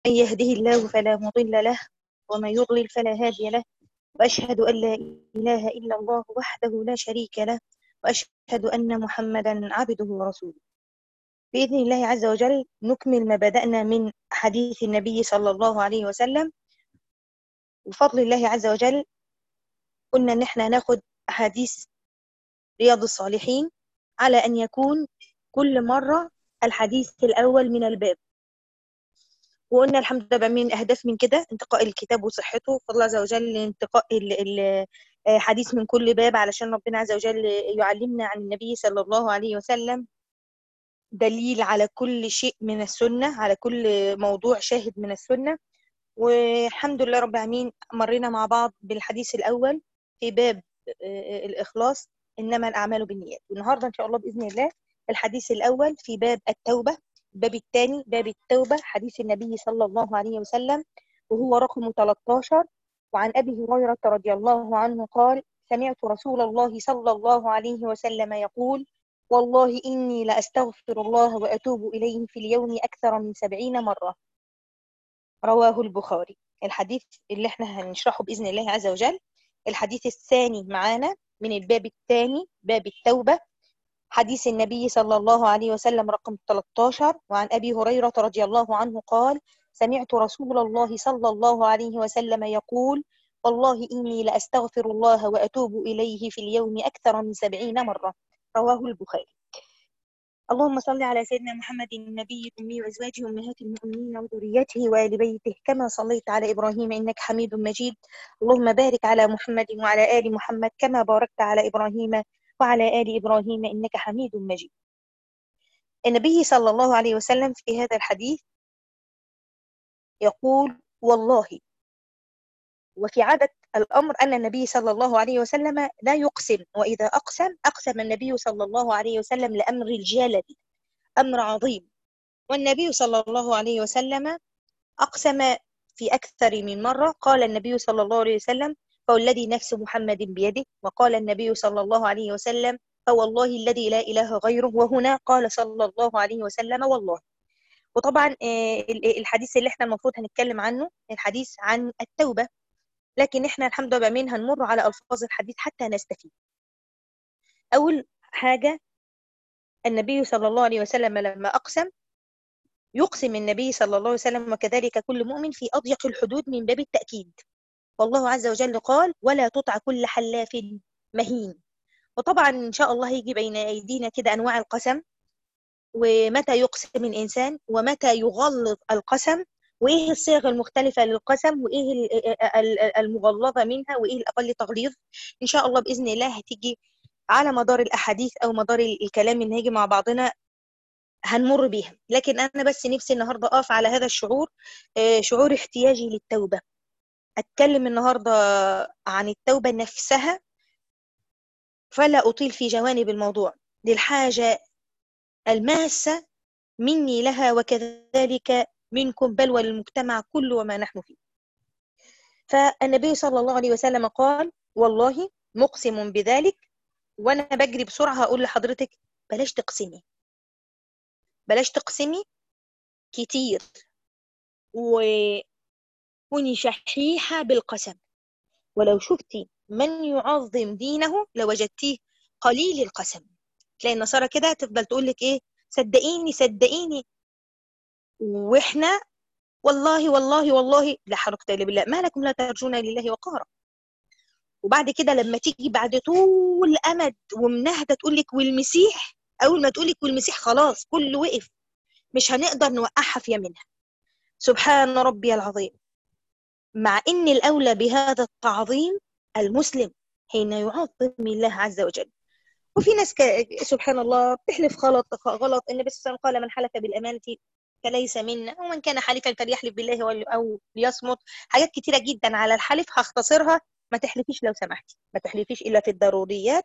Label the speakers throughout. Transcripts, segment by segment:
Speaker 1: من يهده الله فلا مضل له ومن يضلل فلا هادي له، وأشهد أن لا إله إلا الله وحده لا شريك له، وأشهد أن محمدا عبده ورسوله. بإذن الله عز وجل نكمل ما بدأنا من حديث النبي صلى الله عليه وسلم. وبفضل الله عز وجل قلنا إن احنا هناخد أحاديث رياض الصالحين على أن يكون كل مرة الحديث الأول من الباب. وقلنا الحمد لله من أهداف من كده انتقاء الكتاب وصحته، فضل الله عز وجل انتقاء حديث من كل باب علشان ربنا عز وجل يعلمنا عن النبي صلى الله عليه وسلم دليل على كل شيء من السنة، على كل موضوع شاهد من السنة. والحمد لله رب العالمين مرينا مع بعض بالحديث الأول في باب الإخلاص، إنما الأعمال بالنيات. والنهاردة إن شاء الله بإذن الله الحديث الأول في باب التوبة، الباب الثاني باب التوبة، حديث النبي صلى الله عليه وسلم وهو رقم 13. وعن أبي هريرة رضي الله عنه قال: سمعت رسول الله صلى الله عليه وسلم يقول: والله إني لأستغفر الله وأتوب إليه في اليوم أكثر من 70 مرة. رواه البخاري. الحديث اللي احنا هنشرحه بإذن الله عز وجل الحديث الثاني معانا من الباب الثاني باب التوبة، حديث النبي صلى الله عليه وسلم رقم 13. وعن أبي هريرة رضي الله عنه قال: سمعت رسول الله صلى الله عليه وسلم يقول: والله إني لأستغفر الله وأتوب إليه في اليوم أكثر من 70 مرة. رواه البخاري. اللهم صل على سيدنا محمد النبي الأمي وأزواجه أمهات المؤمنين وذريته وآل بيته كما صليت على إبراهيم إنك حميد مجيد. اللهم بارك على محمد وعلى آل محمد كما باركت على إبراهيم وعلى آل إبراهيم إنك حميد مجيد. النبي صلى الله عليه وسلم في هذا الحديث يقول: والله. وفي عادة الأمر أن النبي صلى الله عليه وسلم لا يقسم، وإذا أقسم النبي صلى الله عليه وسلم لأمر الجلل، أمر عظيم. والنبي صلى الله عليه وسلم أقسم في أكثر من مرة. قال النبي صلى الله عليه وسلم: فوالذي نفس محمد بيده. وقال النبي صلى الله عليه وسلم: فوالله الذي لا إله غيره. وهنا قال صلى الله عليه وسلم: والله. وطبعا الحديث اللي احنا المفروض هنتكلم عنه الحديث عن التوبة، لكن احنا الحمد لله بأمين هنمر على ألفاظ الحديث حتى نستفيد. أول حاجة، النبي صلى الله عليه وسلم لما أقسم يقسم النبي صلى الله عليه وسلم وكذلك كل مؤمن في أضيق الحدود من باب التأكيد. والله عز وجل قال: ولا تطع كل حلاف مهين. وطبعا إن شاء الله هيجي بين أيدينا كده أنواع القسم، ومتى يقسم الإنسان ومتى يغلظ القسم، وإيه الصيغ المختلفة للقسم، وإيه المغلظة منها، وإيه الأقل تغليظ. إن شاء الله بإذن الله هتيجي على مدار الأحاديث أو مدار الكلام اللي هيجي مع بعضنا هنمر بيها. لكن أنا بس نفسي النهاردة أقف على هذا الشعور، شعور احتياجي للتوبة. أتكلم النهاردة عن التوبة نفسها، فلا أطيل في جوانب الموضوع للحاجة الماسة مني لها وكذلك منكم، بل وللمجتمع كله وما نحن فيه. فالنبي صلى الله عليه وسلم قال: والله مقسم بذلك. وأنا بجري بسرعة هقول لحضرتك بلاش تقسمي، بلاش تقسمي كتير، وكوني شحيحة بالقسم. ولو شفتي من يعظم دينه لوجدتيه قليل القسم. تلاقي النصارى كده تفضل تقول لك ايه: صدقيني صدقيني، واحنا والله والله والله لا حول ولا قوه الا بالله، ما لكم لا ترجون لله وقارا. وبعد كده لما تيجي بعد طول امد ومنهده تقول لك والمسيح، اول ما تقول لك والمسيح خلاص كله وقف، مش هنقدر نوقعها في يمينها. سبحان ربي العظيم. مع ان الاولى بهذا التعظيم المسلم حين يعظم الله عز وجل. وفي ناس سبحان الله بتحلف غلط. النبي صلى الله عليه وسلم قال: من حلف بالأمانة فليس منا، ومن كان حالفا فليحلف بالله أو ليصمت. حاجات كتيرة جدا على الحلف هختصرها. ما تحلفيش لو سمحتي، ما تحلفيش إلا في الضروريات،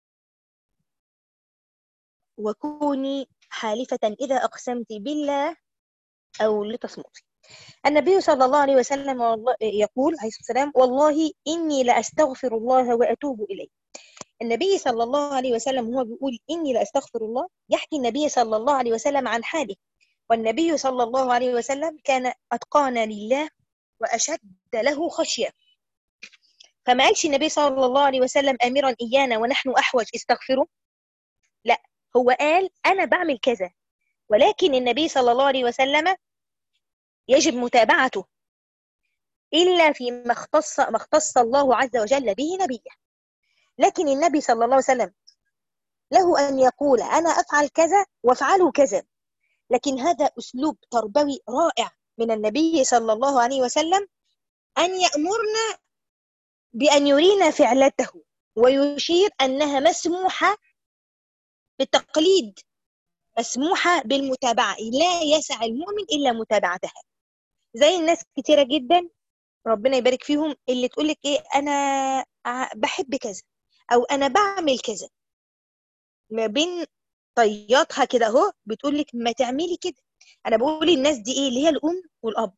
Speaker 1: وكوني حالفة إذا أقسمت بالله أو لتصمتي. النبي صلى الله عليه وسلم يقول عليه الصلاة والسلام: والله إني لأستغفر الله وأتوب إليه. النبي صلى الله عليه وسلم هو بيقول إني لأستغفر الله، يحكي النبي صلى الله عليه وسلم عن حاله. والنبي صلى الله عليه وسلم كان أتقانا لله وأشد له خشية. فما قالش النبي صلى الله عليه وسلم آمرا إيانا ونحن أحوج استغفروا، لا، هو قال أنا بعمل كذا، ولكن النبي صلى الله عليه وسلم يجب متابعته إلا فيما ما اختص الله عز وجل به نبيه. لكن النبي صلى الله عليه وسلم له أن يقول أنا أفعل كذا وافعلوا كذا، لكن هذا أسلوب تربوي رائع من النبي صلى الله عليه وسلم، أن يأمرنا بأن يرينا فعلته ويشير أنها مسموحة بالتقليد، مسموحة بالمتابعة، لا يسع المؤمن إلا متابعتها. زي الناس كتيرة جدا ربنا يبارك فيهم اللي تقولك إيه، أنا بحب كذا أو أنا بعمل كذا، ما بين طياتها كده أهو بتقولك ما تعملي كده. أنا بقول الناس دي إيه، اللي هي الأم والأب،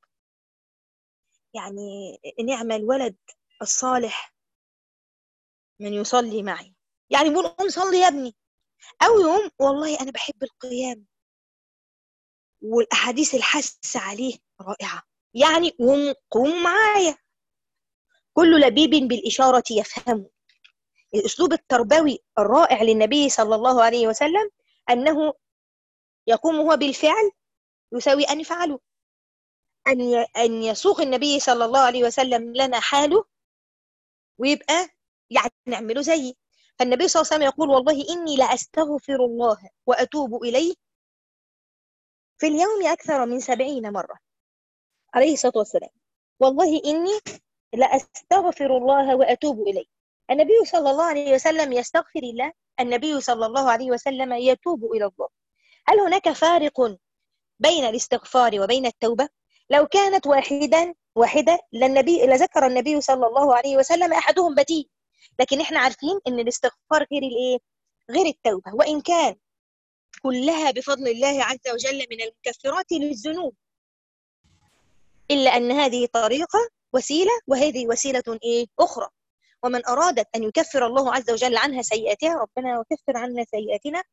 Speaker 1: يعني نعم الولد الصالح من يصلي معي، يعني بقول قوم صلي يا ابني، أو يوم والله أنا بحب القيام والأحاديث الحث عليه رائعة، يعني قوم معايا. كل لبيب بالإشارة يفهم. الأسلوب التربوي الرائع للنبي صلى الله عليه وسلم أنه يقوم هو بالفعل يساوي أن يفعله، أن يسوق النبي صلى الله عليه وسلم لنا حاله ويبقى يعني نعمله زيه. فالنبي صلى الله عليه وسلم يقول والله إني لأستغفر الله وأتوب إليه في اليوم أكثر من 70 مرة، عليه الصلاة والسلام، والله إني لأستغفر الله وأتوب إليه. النبي صلى الله عليه وسلم يستغفر الله، النبي صلى الله عليه وسلم يتوب إلى الله. هل هناك فارق بين الاستغفار وبين التوبة؟ لو كانت واحدة لذكر النبي صلى الله عليه وسلم أحدهم بديل، لكن احنا عارفين ان الاستغفار غير الايه، غير التوبة، وإن كان كلها بفضل الله عز وجل من المكفرات للذنوب، إلا أن هذه طريقة وسيلة وهذه وسيلة إيه أخرى. ومن أرادت أن يكفر الله عز وجل عنها سيئاتها، ربنا يكفر عنا سيئاتنا،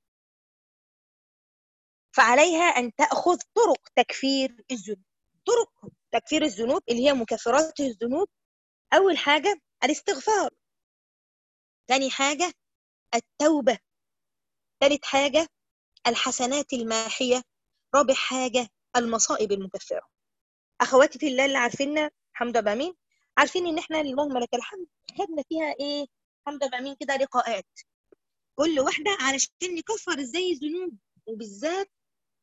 Speaker 1: فعليها أن تأخذ طرق تكفير الذنوب. طرق تكفير الذنوب اللي هي مكفرات الذنوب، أول حاجة الاستغفار، ثاني حاجة التوبة، ثالث حاجة الحسنات الماحية، رابع حاجة المصائب المكفرة. أخواتي في الله اللي عارفيننا حمد بامين، عارفين إن إحنا اللهم لك الحمد خدنا فيها إيه حمد بامين كده لقاءات، كل واحدة علشان نكفر إزاي الذنوب، وبالذات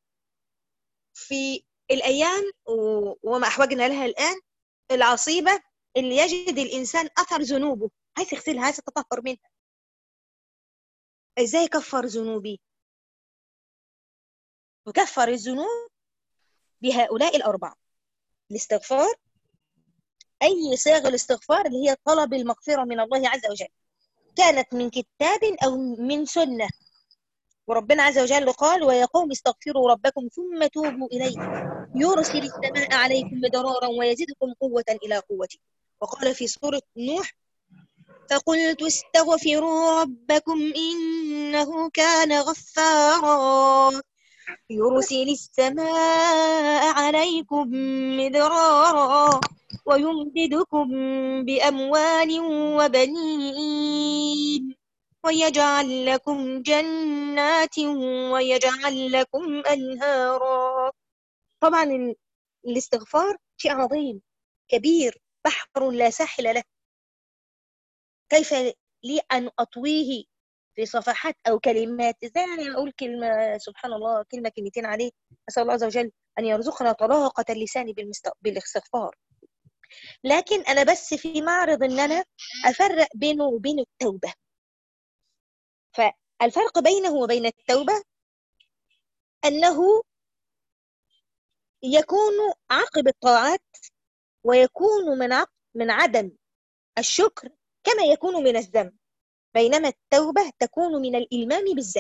Speaker 1: في الأيام وما أحوجنا لها الآن، العصيبة اللي يجد الإنسان أثر ذنوبه، عايز يغسلها، عايز يتطهر منها. إزاي كفر ذنوبي؟ وكفر الذنوب بهؤلاء الأربعة: الاستغفار، أي صيغ الاستغفار اللي هي طلب المغفرة من الله عز وجل، كانت من كتاب أو من سنة. وربنا عز وجل قال ويقوم استغفروا ربكم ثم توبوا إليه يرسل السماء عليكم مدرارا ويزدكم قوة إلى قوته. وقال في سورة نوح فقلت استغفروا ربكم إنه كان غفارا يرسل السماء عليكم مدرارا ويمددكم بأموال وبنين ويجعل لكم جنات ويجعل لكم أنهارا. طبعا الاستغفار شيء عظيم كبير، بحر لا ساحل له، كيف لي أن أطويه في صفحات أو كلمات؟ إزاي يعني أقول كلمة سبحان الله، كلمة كلمتين عليه؟ أسأل الله عز وجل أن يرزقنا طلاقة اللسان بالاستغفار. لكن أنا بس في معرض أن أنا أفرق بينه وبين التوبة. فالفرق بينه وبين التوبة أنه يكون عقب الطاعات، ويكون من عدم الشكر كما يكون من الذنب، بينما التوبة تكون من الإلمام بالذنب.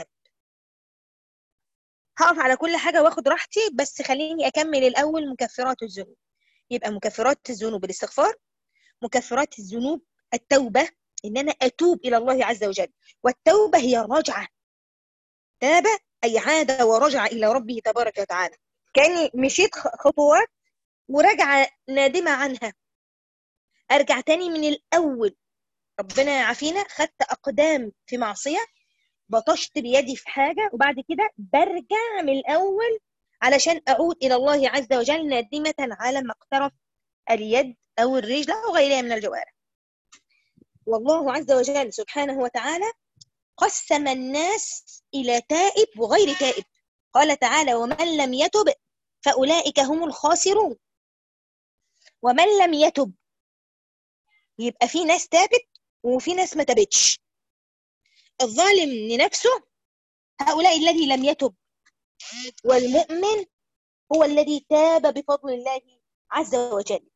Speaker 1: هقف على كل حاجة واخد راحتي، بس خليني أكمل الأول مكفرات الذنوب. يبقى مكفرات الذنوب الاستغفار، مكفرات الذنوب التوبة، إن أنا أتوب إلى الله عز وجل، والتوبة هي الرجعة، تاب أي عاد ورجع إلى ربه تبارك وتعالى، كأني مشيت خطوات وراجعة نادمة عنها، أرجع تاني من الأول. ربنا يعافينا، خدت أقدام في معصية، بطشت بيدي في حاجة، وبعد كده برجع من الأول علشان أعود إلى الله عز وجل نادمة على ما اقترف اليد أو الرجل أو غيرها من الجوارح. والله عز وجل سبحانه وتعالى قسم الناس إلى تائب وغير تائب. قال تعالى: ومن لم يتب فأولئك هم الخاسرون. ومن لم يتب، يبقى في ناس تابت وفي ناس ما تابتش. الظالم لنفسه هؤلاء الذي لم يتب، والمؤمن هو الذي تاب بفضل الله عز وجل.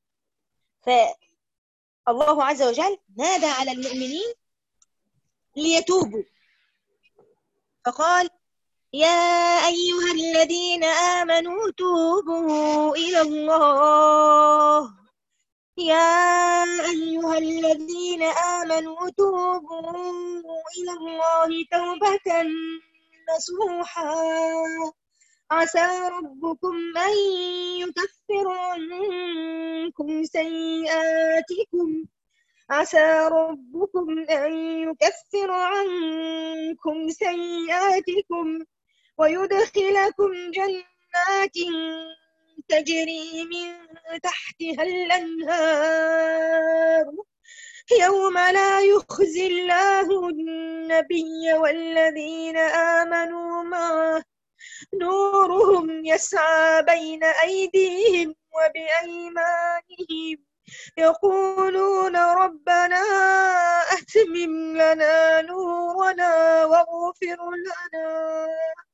Speaker 1: فالله عز وجل نادى على المؤمنين ليتوبوا، فقال: يا أيها الذين آمنوا توبوا إلى الله. يا أيها الذين آمنوا توبوا إلى الله توبة نصوحا عسى ربكم أن يكفر عنكم سيئاتكم عسى ربكم أن يكفر عنكم سيئاتكم ويدخلكم جنات تجري من تحتها الأنهار يوم لا يخزي الله النبي والذين آمنوا معه نورهم يسعى بين أيديهم وبأيمانهم يقولون ربنا أتمم لنا نورنا واغفر لنا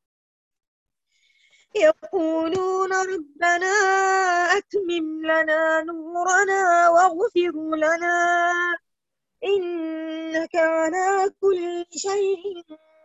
Speaker 1: يقولون ربنا أتمم لنا نورنا واغفر لنا إنك على كل شيء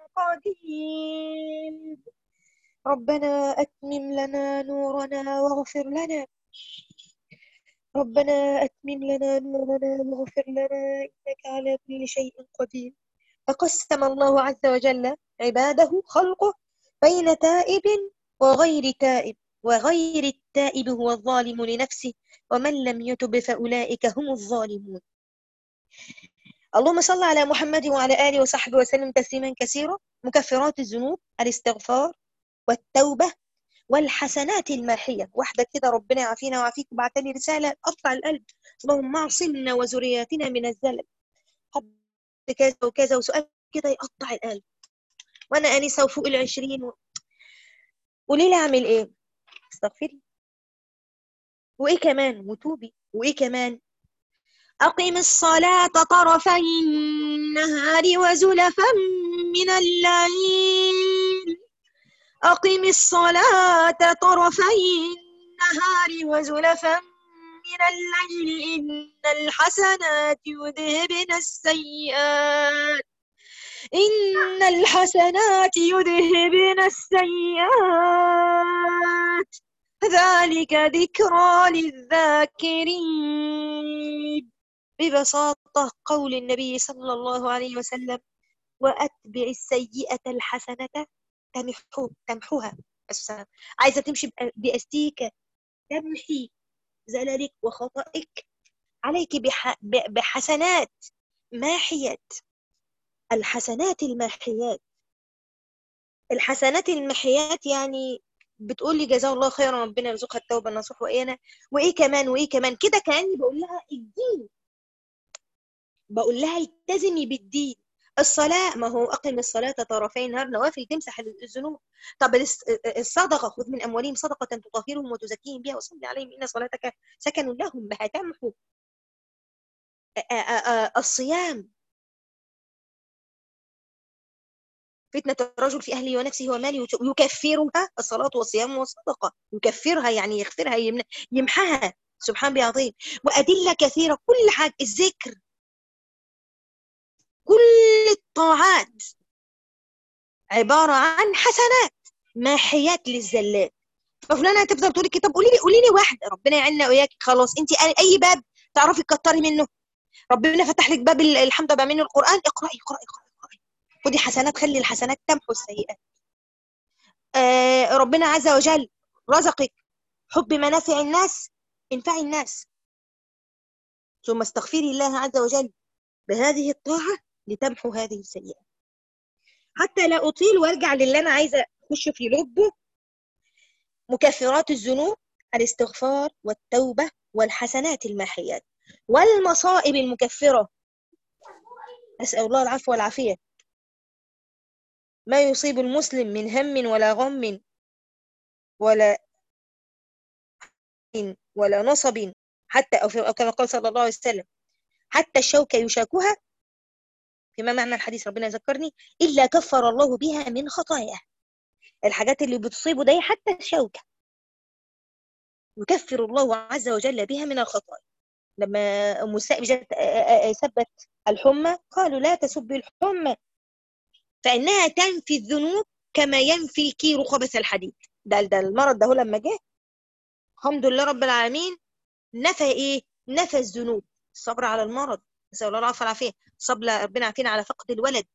Speaker 1: قدير. ربنا أتمم لنا نورنا واغفر لنا ربنا أتمم لنا نورنا واغفر لنا إنك على كل شيء قدير. فقسم الله عز وجل عباده خلقه بين تائب وغير تائب، وغير التائب هو الظالم لنفسه، ومن لم يتب فأولئك هم الظالمون. اللهم صل على محمد وعلى آله وصحبه وسلم تسليما كثيرا. مكفرات الذنوب: الاستغفار والتوبة والحسنات الماحية. واحدة كده ربنا يعافينا ويعافيكم بعت لي رسالة قطع القلب: اللهم اعصمنا وذرياتنا من الزلل. حب كذا وكذا، وسؤال كده يقطع القلب، وانا انسه وفوق ال20 قولي لي اعمل ايه؟ استغفري، وايه كمان؟ وتوبي، وايه كمان؟ اقم الصلاة طرفي النهار وزلفا من الليل. أقم الصلاة طرفي النهار وزلفا من الليل إن الحسنات يذهبن السيئات ذلك ذكرى للذاكرين. ببساطة قول النبي صلى الله عليه وسلم: وأتبع السيئة الحسنة تمحوها. السلام. عايزة تمشي بأستيكة تمحي زللك وخطئك، عليك بحسنات ماحيات. الحسنات الماحيات يعني بتقول لي جزاه الله خيرا، ربنا يرزقها التوبة النصوح. وإيه كمان كده، كأني بقول لها الدين، بقول لها التزمي بالدين. الصلاة، ما هو أقم الصلاة طرفي النهار، نوافل تمسح الذنوب. طب الصدقة: خذ من أموالهم صدقة تطهرهم وتزكيهم بها وصل عليهم إن صلاتك سكن لهم، هتمحو. الصيام: فتنة الرجل في أهله ونفسه وماله يكفرها. الصلاة والصيام والصدقة يكفرها يعني يغفرها، يمحها. سبحان بيعظيم. وأدلة كثيرة، كل حاجة، الذكر، كل الطاعات عبارة عن حسنات ماحيات للزلات. ففلانة هتفضل تقول لك: طب قولي لي واحدة. ربنا يعيننا وإياك. خلاص، أنت أي باب تعرفي تكتري منه، ربنا فتح لك باب الحمد لله من القرآن، اقرأي. خدي حسنات، خلي الحسنات تمحو السيئات. ربنا عز وجل رزقك حب منافع الناس، انفعي الناس، ثم استغفري الله عز وجل بهذه الطاعة لتمحو هذه السيئة. حتى لا أطيل وارجع للي أنا عايزة أخش في لبه. مكفرات الذنوب الاستغفار والتوبة والحسنات الماحيات والمصائب المكفرة، أسأل الله العفو والعافية. ما يصيب المسلم من هم ولا غم ولا ولا نصب، حتى أو كما قال صلى الله عليه وسلم حتى الشوكة يشاكها، فيما معنى الحديث ربنا يذكرني، إلا كفر الله بها من خطاياه. الحاجات اللي بتصيبه دي حتى الشوكة يكفر الله عز وجل بها من الخطايا. لما أم السائب جت سبت الحمى قالوا لا تسب الحمى فإنها تنفي الذنوب كما ينفي كير خبث الحديد. ده المرض ده لما جه الحمد لله رب العالمين نفى ايه؟ نفى الذنوب. الصبر على المرض، نسأل الله العافية والعافية. صبر ربنا عافينا على فقد الولد.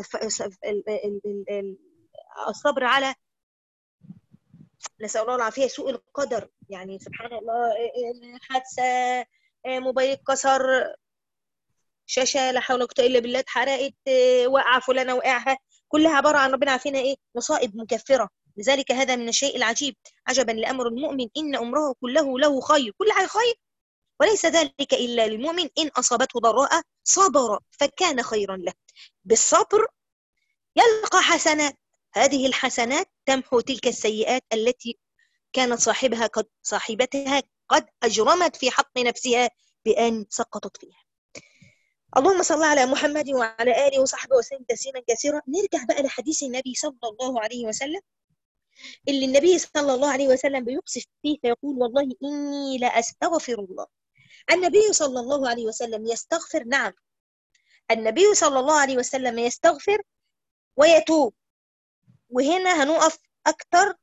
Speaker 1: الصبر على، نسأل الله العافية، سوء القدر. يعني سبحان الله، حادثة، موبايل اتكسر، شاشة لا حول ولا قوة إلا بالله اتحرقت، وقع فلانة وقعها، كلها عبارة عن ربنا عافينا ايه؟ مصائب مكفرة. لذلك هذا من الشيء العجيب، عجبا لأمر المؤمن إن أمره كله له خير، كل حاجة خير، وليس ذلك إلا للمؤمن إن أصابته ضراء صبر فكان خيرا له. بالصبر يلقى حسنات، هذه الحسنات تمحو تلك السيئات التي كانت صاحبتها قد أجرمت في حق نفسها بأن سقطت فيها. اللهم صل على محمد وعلى آله وصحبه وسلم تسليما كثيرا. نرجع بقى لحديث النبي صلى الله عليه وسلم، اللي النبي صلى الله عليه وسلم بيقصف فيه فيقول والله إني لأستغفر الله. النبي صلى الله عليه وسلم يستغفر، نعم، النبي صلى الله عليه وسلم يستغفر ويتوب. وهنا هنقف أكتر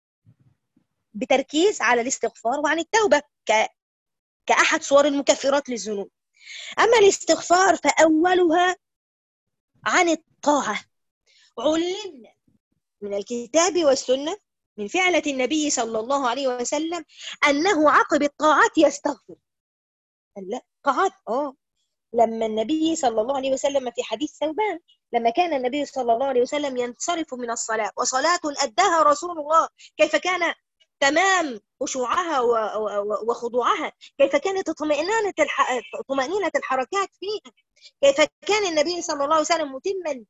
Speaker 1: بتركيز على الاستغفار وعن التوبة كأحد صور المكفرات للذنوب. أما الاستغفار فأولها عن الطاعة. علمنا من الكتاب والسنة من فعلة النبي صلى الله عليه وسلم أنه عقب الطاعات يستغفر. لا طاعات لما النبي صلى الله عليه وسلم في حديث ثوبان، لما كان النبي صلى الله عليه وسلم ينصرف من الصلاة وصلاة أداها رسول الله، كيف كان تمام خشوعها وخضوعها، كيف كانت طمأنينة الحركات فيها، كيف كان النبي صلى الله عليه وسلم متما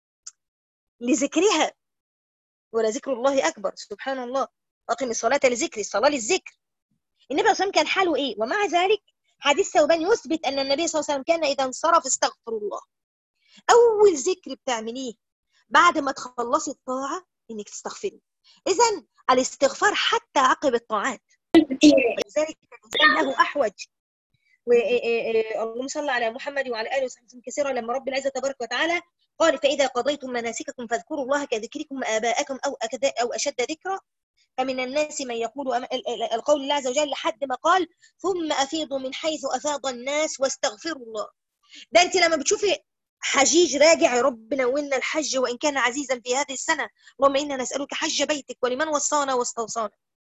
Speaker 1: لذكرها، ولذكر الله أكبر. سبحان الله، أقم الصلاة لذكري، الصلاة للذكر. النبي صلى الله عليه وسلم كان حاله إيه؟ ومع ذلك حديث ثوبان يثبت أن النبي صلى الله عليه وسلم كان إذا انصرف استغفر الله. أول ذكر بتعمليه بعد ما تخلصي الطاعة إنك تستغفري. إذن الاستغفار حتى عقب الطاعات، ولذلك الإنسان له أحوج. اللهم صل على محمد وعلى آله وصحبه كثيرا. لما رب العزة تبارك وتعالى قال فإذا قضيتم مناسككم فاذكروا الله كذكركم آباءكم أو أشد ذكرا. فمن الناس من يقول القول الله عز وجل لحد ما قال ثم أفيضوا من حيث أفاض الناس واستغفروا الله. ده أنت لما بتشوفي حجيج راجع يا رب نولنا الحج وإن كان عزيزا في هذه السنة، اللهم إنا نسألك حج بيتك ولمن وصانا واستوصانا،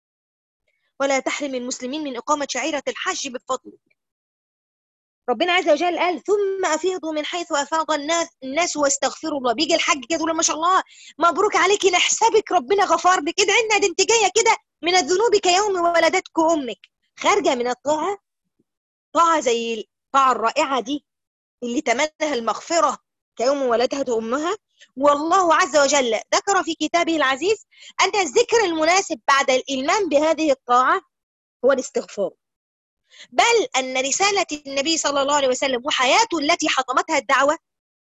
Speaker 1: ولا تحرم المسلمين من إقامة شعيرة الحج بفضلك. ربنا عز وجل قال ثم أفيضوا من حيث أفاض الناس واستغفروا الله. بيجي الحج كده يقول ما شاء الله مبروك عليكي نحسبك ربنا غفار لك كده، عندنا ده انت جايه كده من الذنوب كيوم ولدتك أمك، خارجة من الطاعة، طاعة زي الطاعة الرائعة دي اللي تمنها المغفرة كيوم ولدته أمها. والله عز وجل ذكر في كتابه العزيز أن الذكر المناسب بعد الإلمام بهذه الطاعة هو الاستغفار، بل أن رسالة النبي صلى الله عليه وسلم وحياته التي حطمتها الدعوة،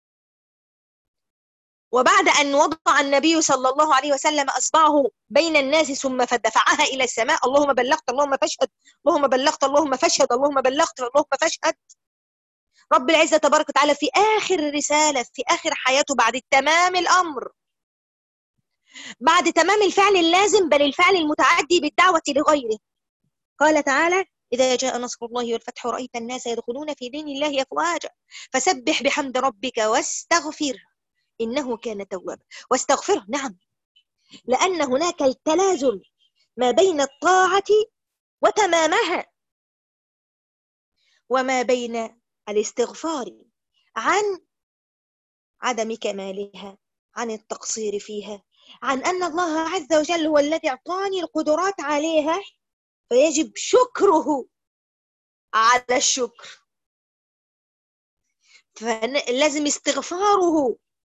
Speaker 1: وبعد أن وضع النبي صلى الله عليه وسلم أصبعه بين الناس ثم فدفعها إلى السماء اللهم بلغت اللهم فاشهد، اللهم بلغت اللهم فاشهد، اللهم بلغت اللهم فاشهد. رب العزة تبارك وتعالى في آخر الرسالة، في آخر حياته، بعد تمام الأمر، بعد تمام الفعل اللازم بل الفعل المتعدي بالدعوة لغيره، قال تعالى إذا جاء نصر الله والفتح ورأيت الناس يدخلون في دين الله أفواجا فسبح بحمد ربك واستغفره إنه كان توابا. واستغفره، نعم، لأن هناك التلازم ما بين الطاعة وتمامها، وما بين الاستغفار عن عدم كمالها، عن التقصير فيها، عن أن الله عز وجل هو الذي أعطاني القدرات عليها، فيجب شكره على الشكر، فلازم استغفاره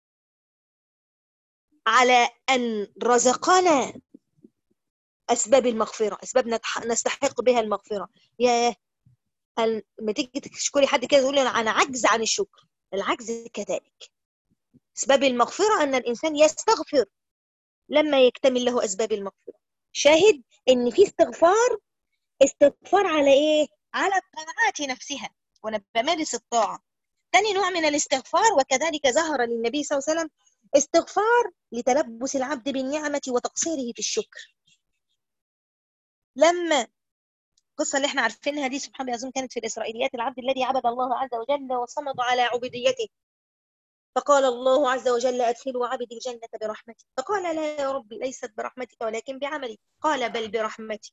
Speaker 1: على أن رزقنا أسباب المغفرة، أسباب نستحق بها المغفرة. يا لما تيجي تشكري حد كده تقولي أنا عجز عن الشكر، العجز كذلك. أسباب المغفرة أن الإنسان يستغفر لما يكتمل له أسباب المغفرة. شاهد إن في استغفار على إيه؟ على الطاعات نفسها، وأنا بمارس الطاعة. ثاني نوع من الاستغفار وكذلك ظهر للنبي صلى الله عليه وسلم، استغفار لتلبس العبد بالنعمة وتقصيره في الشكر. لما القصة اللي احنا عارفينها دي سبحان الله، أظن كانت في الإسرائيليات، العبد الذي عبد الله عز وجل وصمد على عبوديته، فقال الله عز وجل أدخلوا عبدي الجنة برحمتي، فقال لا يا رب ليست برحمتك ولكن بعملي، قال بل برحمتي.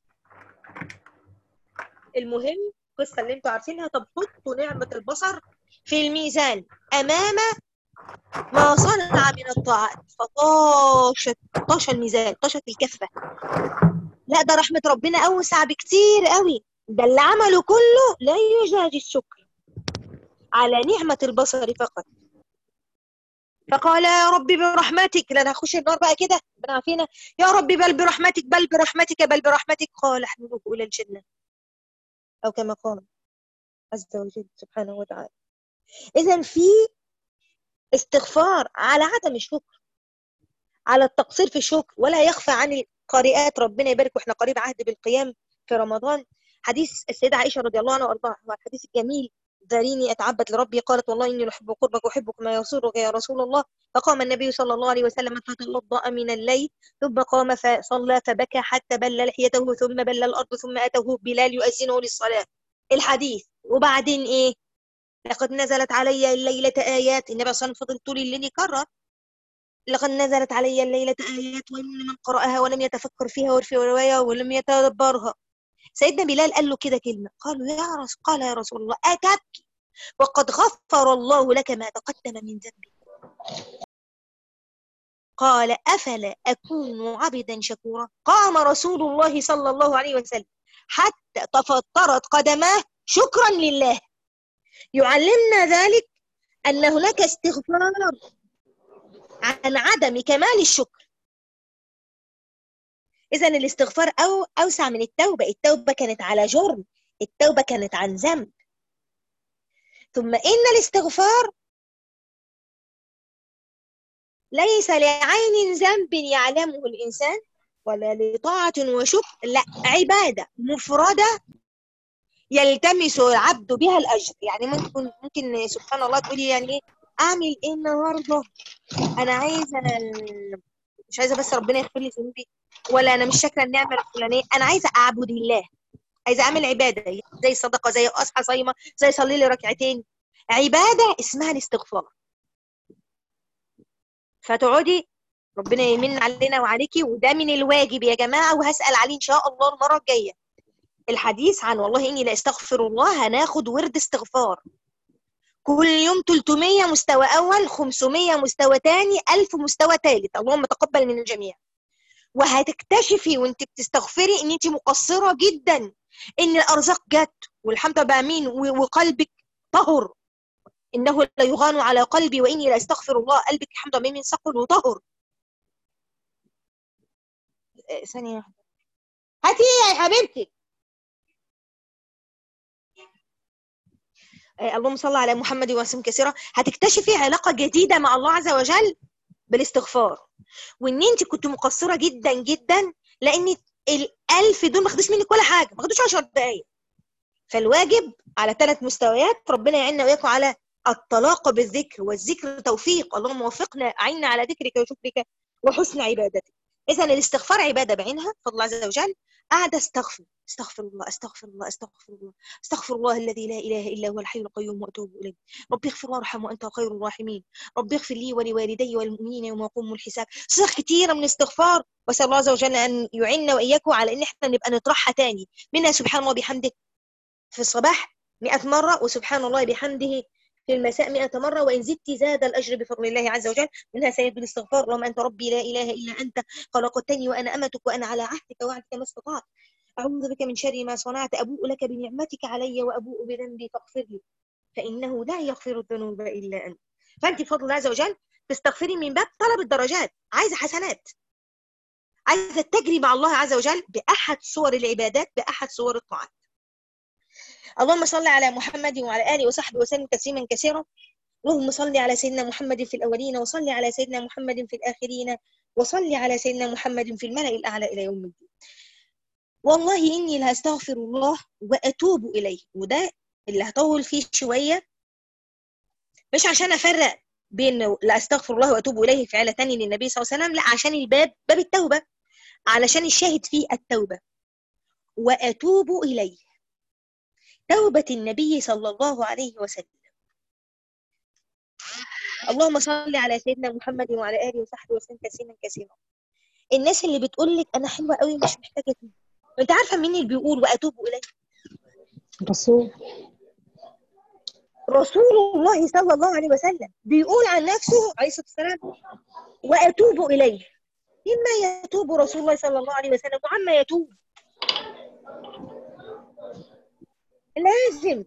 Speaker 1: المهم القصة اللي انتوا عارفينها. طب حطوا نعمة البصر في الميزان أمام ما صنع من الطاعات، طاش الميزان، طاشت الكفة. لا ده رحمة ربنا أوسع بكتير قوي، ده اللي عمله كله لا يجازي الشكر على نعمة البصر فقط. فقال يا رب برحمتك، لا هخش النار بقى كده ربنا عافينا، يا رب بل برحمتك بل برحمتك بل برحمتك، قال احملوه إلى الجنة، أو كما قال عز وجل سبحانه وتعالى. إذا في استغفار على عدم الشكر، على التقصير في الشكر. ولا يخفى عن القارئات، ربنا يبارك واحنا قريب عهد بالقيام في رمضان، حديث السيدة عائشة رضي الله عنها وارضاها، هو الحديث الجميل: ذريني أتعبد لربي، قالت والله إني لأحب قربك وأحبك ما يسرك يا رسول الله. فقام النبي صلى الله عليه وسلم فتوضأ من الليل، ثم قام فصلى فبكى حتى بل لحيته، ثم بل الأرض، ثم أتاه بلال يؤذنه للصلاة. الحديث وبعدين إيه؟ لقد نزلت علي الليلة آيات، النبي صلى الله عليه وسلم فضل طول الليل يكرر: لقد نزلت علي الليلة آيات وإن من قرأها ولم يتفكر فيها وفي رواية ولم يتدبرها. سيدنا بلال قال له كده كلمة، قال يا رسول الله أتبكي وقد غفر الله لك ما تقدم من ذنبك؟ قال أفلا أكون عبدا شكورا؟ قام رسول الله صلى الله عليه وسلم حتى تفطرت قدماه شكرا لله. يعلمنا ذلك أن هناك استغفار عن عدم كمال الشكر. إذا الاستغفار أوسع من التوبة. التوبة كانت على جرم، التوبة كانت عن ذنب. ثم إن الاستغفار ليس لعين ذنب يعلمه الإنسان ولا لطاعة وشكر، لا، عبادة مفردة يلتمس العبد بها الأجر. يعني ممكن سبحان الله تقولي يعني أعمل إيه النهاردة؟ أنا مش عايزة بس ربنا يغفر لي ذنوبي، ولا أنا مش شاكرة النعمة الفلانية، أنا عايزة أعبد الله، عايزة أعمل عبادة زي صدقة، زي أصحى صايمة، زي أصلي لي ركعتين. عبادة اسمها الاستغفار. فتقعدي ربنا يمن علينا وعليكي، وده من الواجب يا جماعة، وهسأل عليه إن شاء الله المرة الجاية. الحديث عن والله إني لا أستغفر الله، هناخد ورد استغفار كل يوم 300 مستوى أول، 500 مستوى تاني، 1000 مستوى تالت، اللهم تقبل من الجميع. وهتكتشفي وانت بتستغفري ان انت مقصرة جدا، ان الأرزاق جت والحمد لله بامين، وقلبك طهر. إنه لا يغان على قلبي وإني لا أستغفر الله، قلبك الحمد لله من ثقل وطهر. ثانية واحدة، هاتي يا حبيبتي. اللهم صل على محمد وسلم كثيرا. هتكتشفي علاقة جديدة مع الله عز وجل بالاستغفار، وإن أنت كنت مقصرة جدا جدا، لأن ال1000 دول ما خدوش منك ولا حاجة، ما خدوش 10 دقايق. فالواجب على 3 مستويات، ربنا يعيننا وإياكم على الطلاق بالذكر، والذكر توفيق، اللهم وفقنا أعنا على ذكرك وشكرك وحسن عبادتك. إذا الاستغفار عبادة بعينها، فضل الله عز وجل. قاعدة استغفر الله استغفر الله استغفر الله استغفر الله الذي لا إله إلا هو الحي القيوم وأتوب إليه. ربي اغفر وارحم وأنت خير الراحمين. ربي اغفر لي ولوالدي والمؤمنين يوم يقوم الحساب. صيغ كتيرة من الاستغفار، وأسأل الله عز وجل أن يعيننا وإياكم على إن احنا نبقى نطرحها تاني. منها سبحان الله بحمده في الصباح 100 مرة، وسبحان الله بحمده في المساء 100 مرة، وإن زدت زاد الأجر بفضل الله عز وجل. منها سيد الاستغفار: اللهم أنت ربي لا إله إلا أنت خلقتني وأنا أمتك وأنا على عهدك ووعدك ما استطعت، أعوذ بك من شر ما صنعت، أبوء لك بنعمتك علي وأبوء بذنبي فاغفر لي فإنه لا يغفر الذنوب إلا أنت. فأنت بفضل الله عز وجل تستغفري من باب طلب الدرجات، عايزة حسنات، عايزة تجري مع الله عز وجل بأحد صور العبادات، بأحد صور الطاعات. اللهم صل على محمد وعلى آله وصحبه وسلم تسليما كثيرا. اللهم صل على سيدنا محمد في الأولين، وصل على سيدنا محمد في الآخرين، وصل على سيدنا محمد في الملأ الأعلى إلى يوم الدين. والله إني لأستغفر الله وأتوب إليه. وده اللي هطول فيه شوية، مش عشان أفرق بين لأستغفر الله وأتوب إليه فعلتان للنبي صلى الله عليه وسلم، لا، عشان الباب باب التوبة، علشان الشاهد فيه التوبة. وأتوب إليه توبة النبي صلى الله عليه وسلم. اللهم صل على سيدنا محمد وعلى آله وصحبه وسلم تسليما كثيرا. الناس اللي بتقول لك أنا حلوة قوي مش محتاجة توبة، أنت عارفة مين اللي بيقول وأتوب إليه؟ رسول الله صلى الله عليه وسلم بيقول عن نفسه عليه الصلاة والسلام: وأتوب إليه. مما يتوب رسول الله صلى الله عليه وسلم وعما يتوب. لازم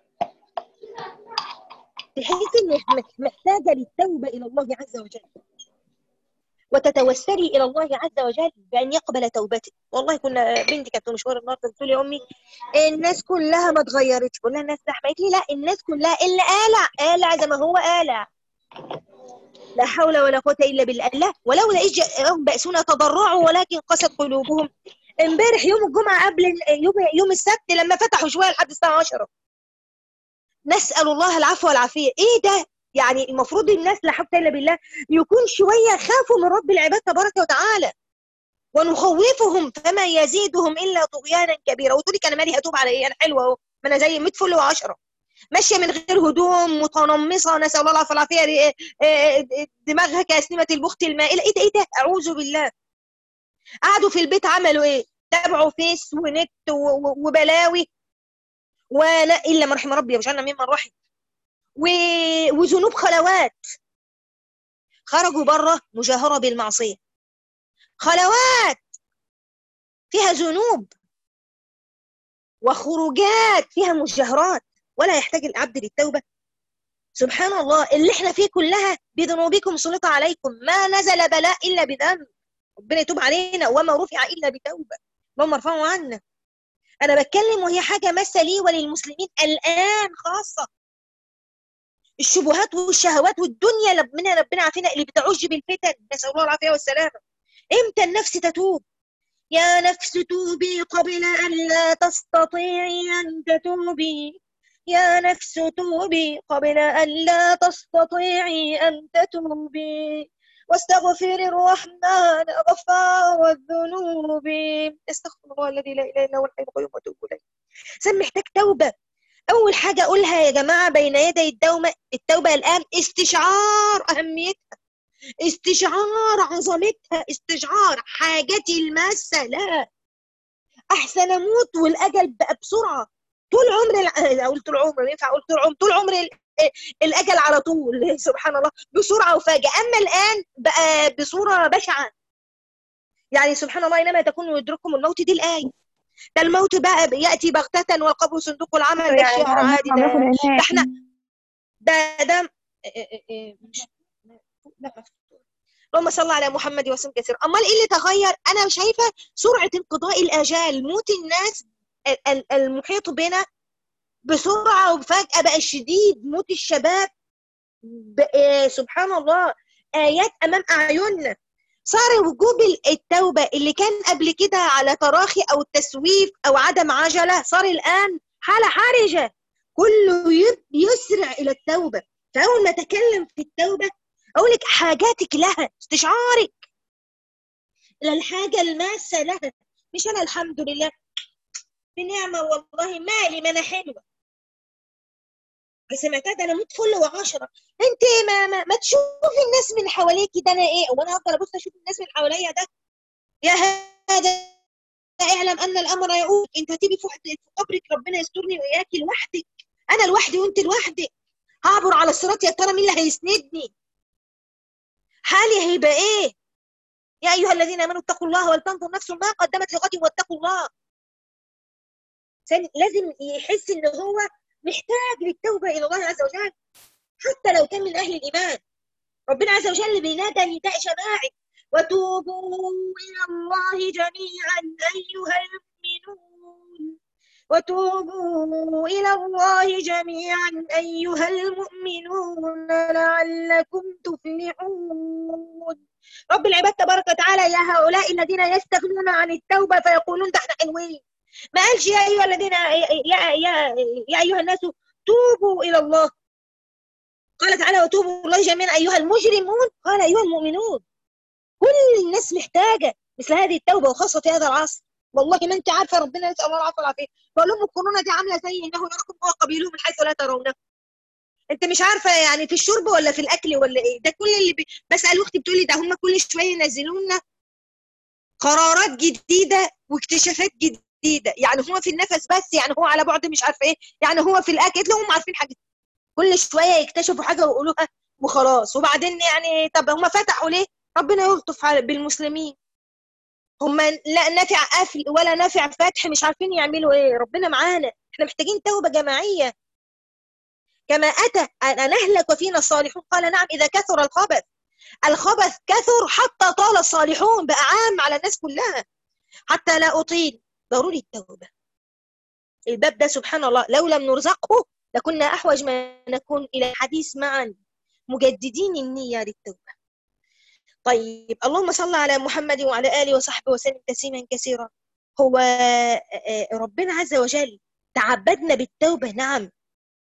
Speaker 1: تحس انك محتاجة للتوبة إلى الله عز وجل، وتتوسلي إلى الله عز وجل بأن يقبل توبتك. والله كنا بنتي كانت في مشوار النهارده بتقول يا أمي الناس كلها ما اتغيرتش. قلنا الناس زحمة، قالت لي لا، الناس كلها اللي قالع زي ما هو قالع. لا حول ولا قوة إلا بالله. لا، ولولا إذ جاءهم بأسنا تضرعوا ولكن قست قلوبهم. امبارح يوم الجمعة قبل يوم السبت لما فتحوا شوية لحد الساعة 10. نسأل الله العفو والعافية. إيه ده؟ يعني المفروض الناس لا حول إلا بالله يكون شوية خافوا من رب العباد تبارك وتعالى. ونخوفهم فما يزيدهم إلا طغيانا كبيرا. وتقول لك أنا مالي هتوب على إيه؟ أنا حلوة أهو، ما أنا زي 100 فل و10 ماشية من غير هدوم متنمصة، نسأل الله العفو والعافية، دماغها كأسنمة البخت المائلة. إيه ده إيه ده؟ أعوذ بالله. قعدوا في البيت عملوا إيه؟ تابعوا فيس ونت وبلاوي، ولا إلا من رحم ربي وجعلنا ممن رحم، وذنوب خلوات. خرجوا بره مجاهرة بالمعصية، خلوات فيها ذنوب، وخروجات فيها مجاهرات. ولا يحتاج العبد للتوبة؟ سبحان الله. اللي احنا فيه كلها بذنوبكم سلط عليكم، ما نزل بلاء إلا بذنب. ربنا يتوب علينا، وما رفع إلا بتوبة، اللهم ارفعه عنا. أنا بتكلم وهي حاجة ماسة لي وللمسلمين الآن خاصة. الشبهات والشهوات والدنيا ربنا عافينا اللي بتعج بالفتن، نسأل الله العافية والسلامة. إمتى النفس تتوب؟ يا نفس توبي قبل أن لا تستطيعي أن تتوبي، يا نفس توبي قبل أن لا تستطيعي أن تتوبي، واستغفري الرحمن غفار الذنوب. استغفر الله الذي لا إله إلا هو الحي القيوم وأتوب إليه. سم محتاج توبة. أول حاجة أقولها يا جماعة بين يدي التوبة الآن: استشعار أهميتها، استشعار عظمتها، استشعار حاجتي الماسة لها. أحسن أموت والأجل بقى بسرعة. طول عمر أقول طول عمر، ينفع أقول طول عمر الأجل على طول سبحان الله بسرعة وفاجأة. أما الآن بقى بصورة بشعة. يعني سبحان الله إنما تكون يدرككم الموت، دي الآية. ده الموت بقى يأتي بغتة والقبر صندوق العمل، ده الشعر عادي. ده احنا ده اللهم صل على محمد وسلم كثيرا. امال ايه اللي تغير؟ انا شايفه سرعه انقضاء الاجال، موت الناس المحيط بنا بسرعه وفجاه بقى شديد. موت الشباب سبحان الله ايات امام اعيننا. صار وجوب التوبه اللي كان قبل كده على تراخي او تسويف او عدم عجله، صار الان حاله حرجه، كله يسرع الى التوبه. فاول ما اتكلم في التوبه اقول لك حاجاتك لها، استشعارك الى الحاجه الماسه لها، مش أنا الحمد لله بنعمة والله مالي، ما أنا حلوة، بس معتاد أنا 100 فل و10. أنت ما تشوفي الناس من حواليكي، ده أنا إيه وأنا هفضل أبص أشوف الناس من حواليا ده؟ يا هذا اعلم أن الأمر يعود، أنت هتيجي في قبرك ربنا يسترني وإياكي لوحدك، أنا لوحدي وأنت لوحدك، هعبر على الصراط يا ترى مين اللي هيسندني؟ حالي هيبقى إيه؟ يا أيها الذين آمنوا اتقوا الله ولتنظر نفس ما قدمت لغد واتقوا الله. لازم يحس إن هو محتاج للتوبة إلى الله عز وجل، حتى لو كان من أهل الإيمان. ربنا عز وجل بينادى نداء جماعي: وتوبوا إلى الله جميعا أيها المؤمنون، وتوبوا إلى الله جميعا أيها المؤمنون لعلكم تفلحون. رب العباد تبارك وتعالى: يا هؤلاء الذين يستغنون عن التوبة فيقولون ده احنا حلوين. ما قالش يا أيها الذين يا أيها الناس توبوا إلى الله. قال تعالى: وتوبوا الله جميعا أيها المجرمون، قال أيها المؤمنون. كل الناس محتاجة مثل هذه التوبة، وخاصة في هذا العصر. والله ما انت عارفة، ربنا يسأل الله العافية والعافية. بقول لهم الكورونا دي عاملة زي انه يراكم هو قبيله من حيث لا ترونه. انت مش عارفة يعني في الشرب ولا في الاكل ولا ايه ده؟ كل اللي بسأل اختي بتقولي ده هم كل شوية ينزلوا لنا قرارات جديدة واكتشافات جديدة. يعني هو في النفس بس، يعني هو على بعد مش عارفة ايه، يعني هو في الاكل هم عارفين حاجة، كل شوية يكتشفوا حاجة ويقولوها وخلاص. وبعدين يعني طب هم فتحوا ليه؟ ربنا يلطف بالمسلمين. هم لا نافع قفل ولا نافع فتح، مش عارفين يعملوا ايه. ربنا معانا، احنا محتاجين توبة جماعية. كما أتى أن نهلك وفينا الصالحون، قال نعم إذا كثر الخبث. الخبث كثر حتى طال الصالحون، بقى عام على الناس كلها. حتى لا أطيل، ضروري التوبة. الباب ده سبحان الله لو لم نرزقه لكنا أحوج ما نكون إلى الحديث معا مجددين النية للتوبة. طيب، اللهم صل على محمد وعلى آله وصحبه وسلم تسليما كثيرا. هو ربنا عز وجل تعبدنا بالتوبة. نعم،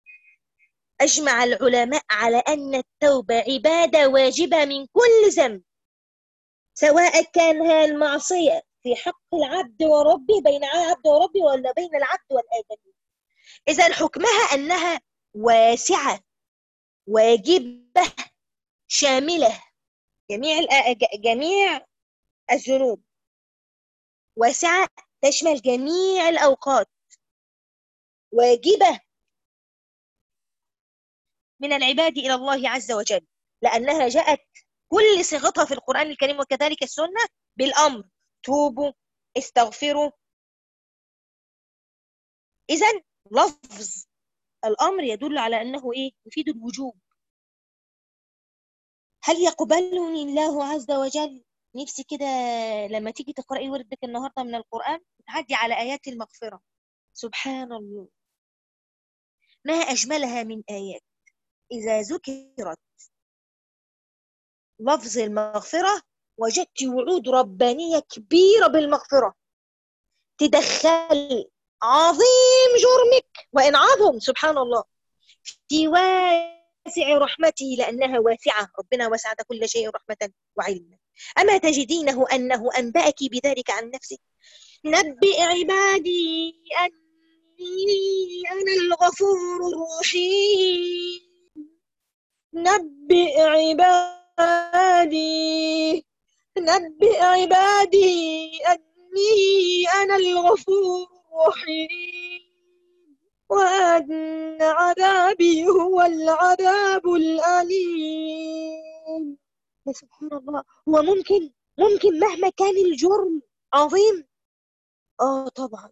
Speaker 1: أجمع العلماء على أن التوبة عبادة واجبة من كل ذنب، سواء كان المعصية في حق العبد وربه، بين العبد وربه، ولا بين العبد والآدمي. إذا حكمها أنها واسعة واجبة شاملة جميع الذنوب، واسعة تشمل جميع الأوقات، واجبة من العباد إلى الله عز وجل، لأنها جاءت كل صيغتها في القرآن الكريم وكذلك السنة بالأمر: توبوا، استغفروا. إذن لفظ الأمر يدل على أنه إيه؟ يفيد الوجوب. هل يقبلني الله عز وجل؟ نفسي كده لما تيجي تقرأي وردك النهاردة من القرآن تعدي على آيات المغفرة. سبحان الله، ما أجملها من آيات. إذا ذكرت لفظ المغفرة وجدت وعود ربانية كبيرة بالمغفرة، تدخل عظيم جرمك وإن عظم سبحان الله في واسع رحمته، لأنها واسعة. ربنا وسعت كل شيء رحمة وعلما. أما تجدينه أنه أنبأك بذلك عن نفسه: نبئ عبادي أني أنا الغفور الرحيم. نبئ عبادي نبئ عبادي أني أنا الغفور الرحيم وأن عذابي هو العذاب الأليم. يا سبحان الله، هو ممكن مهما كان الجرم عظيم؟ طبعا.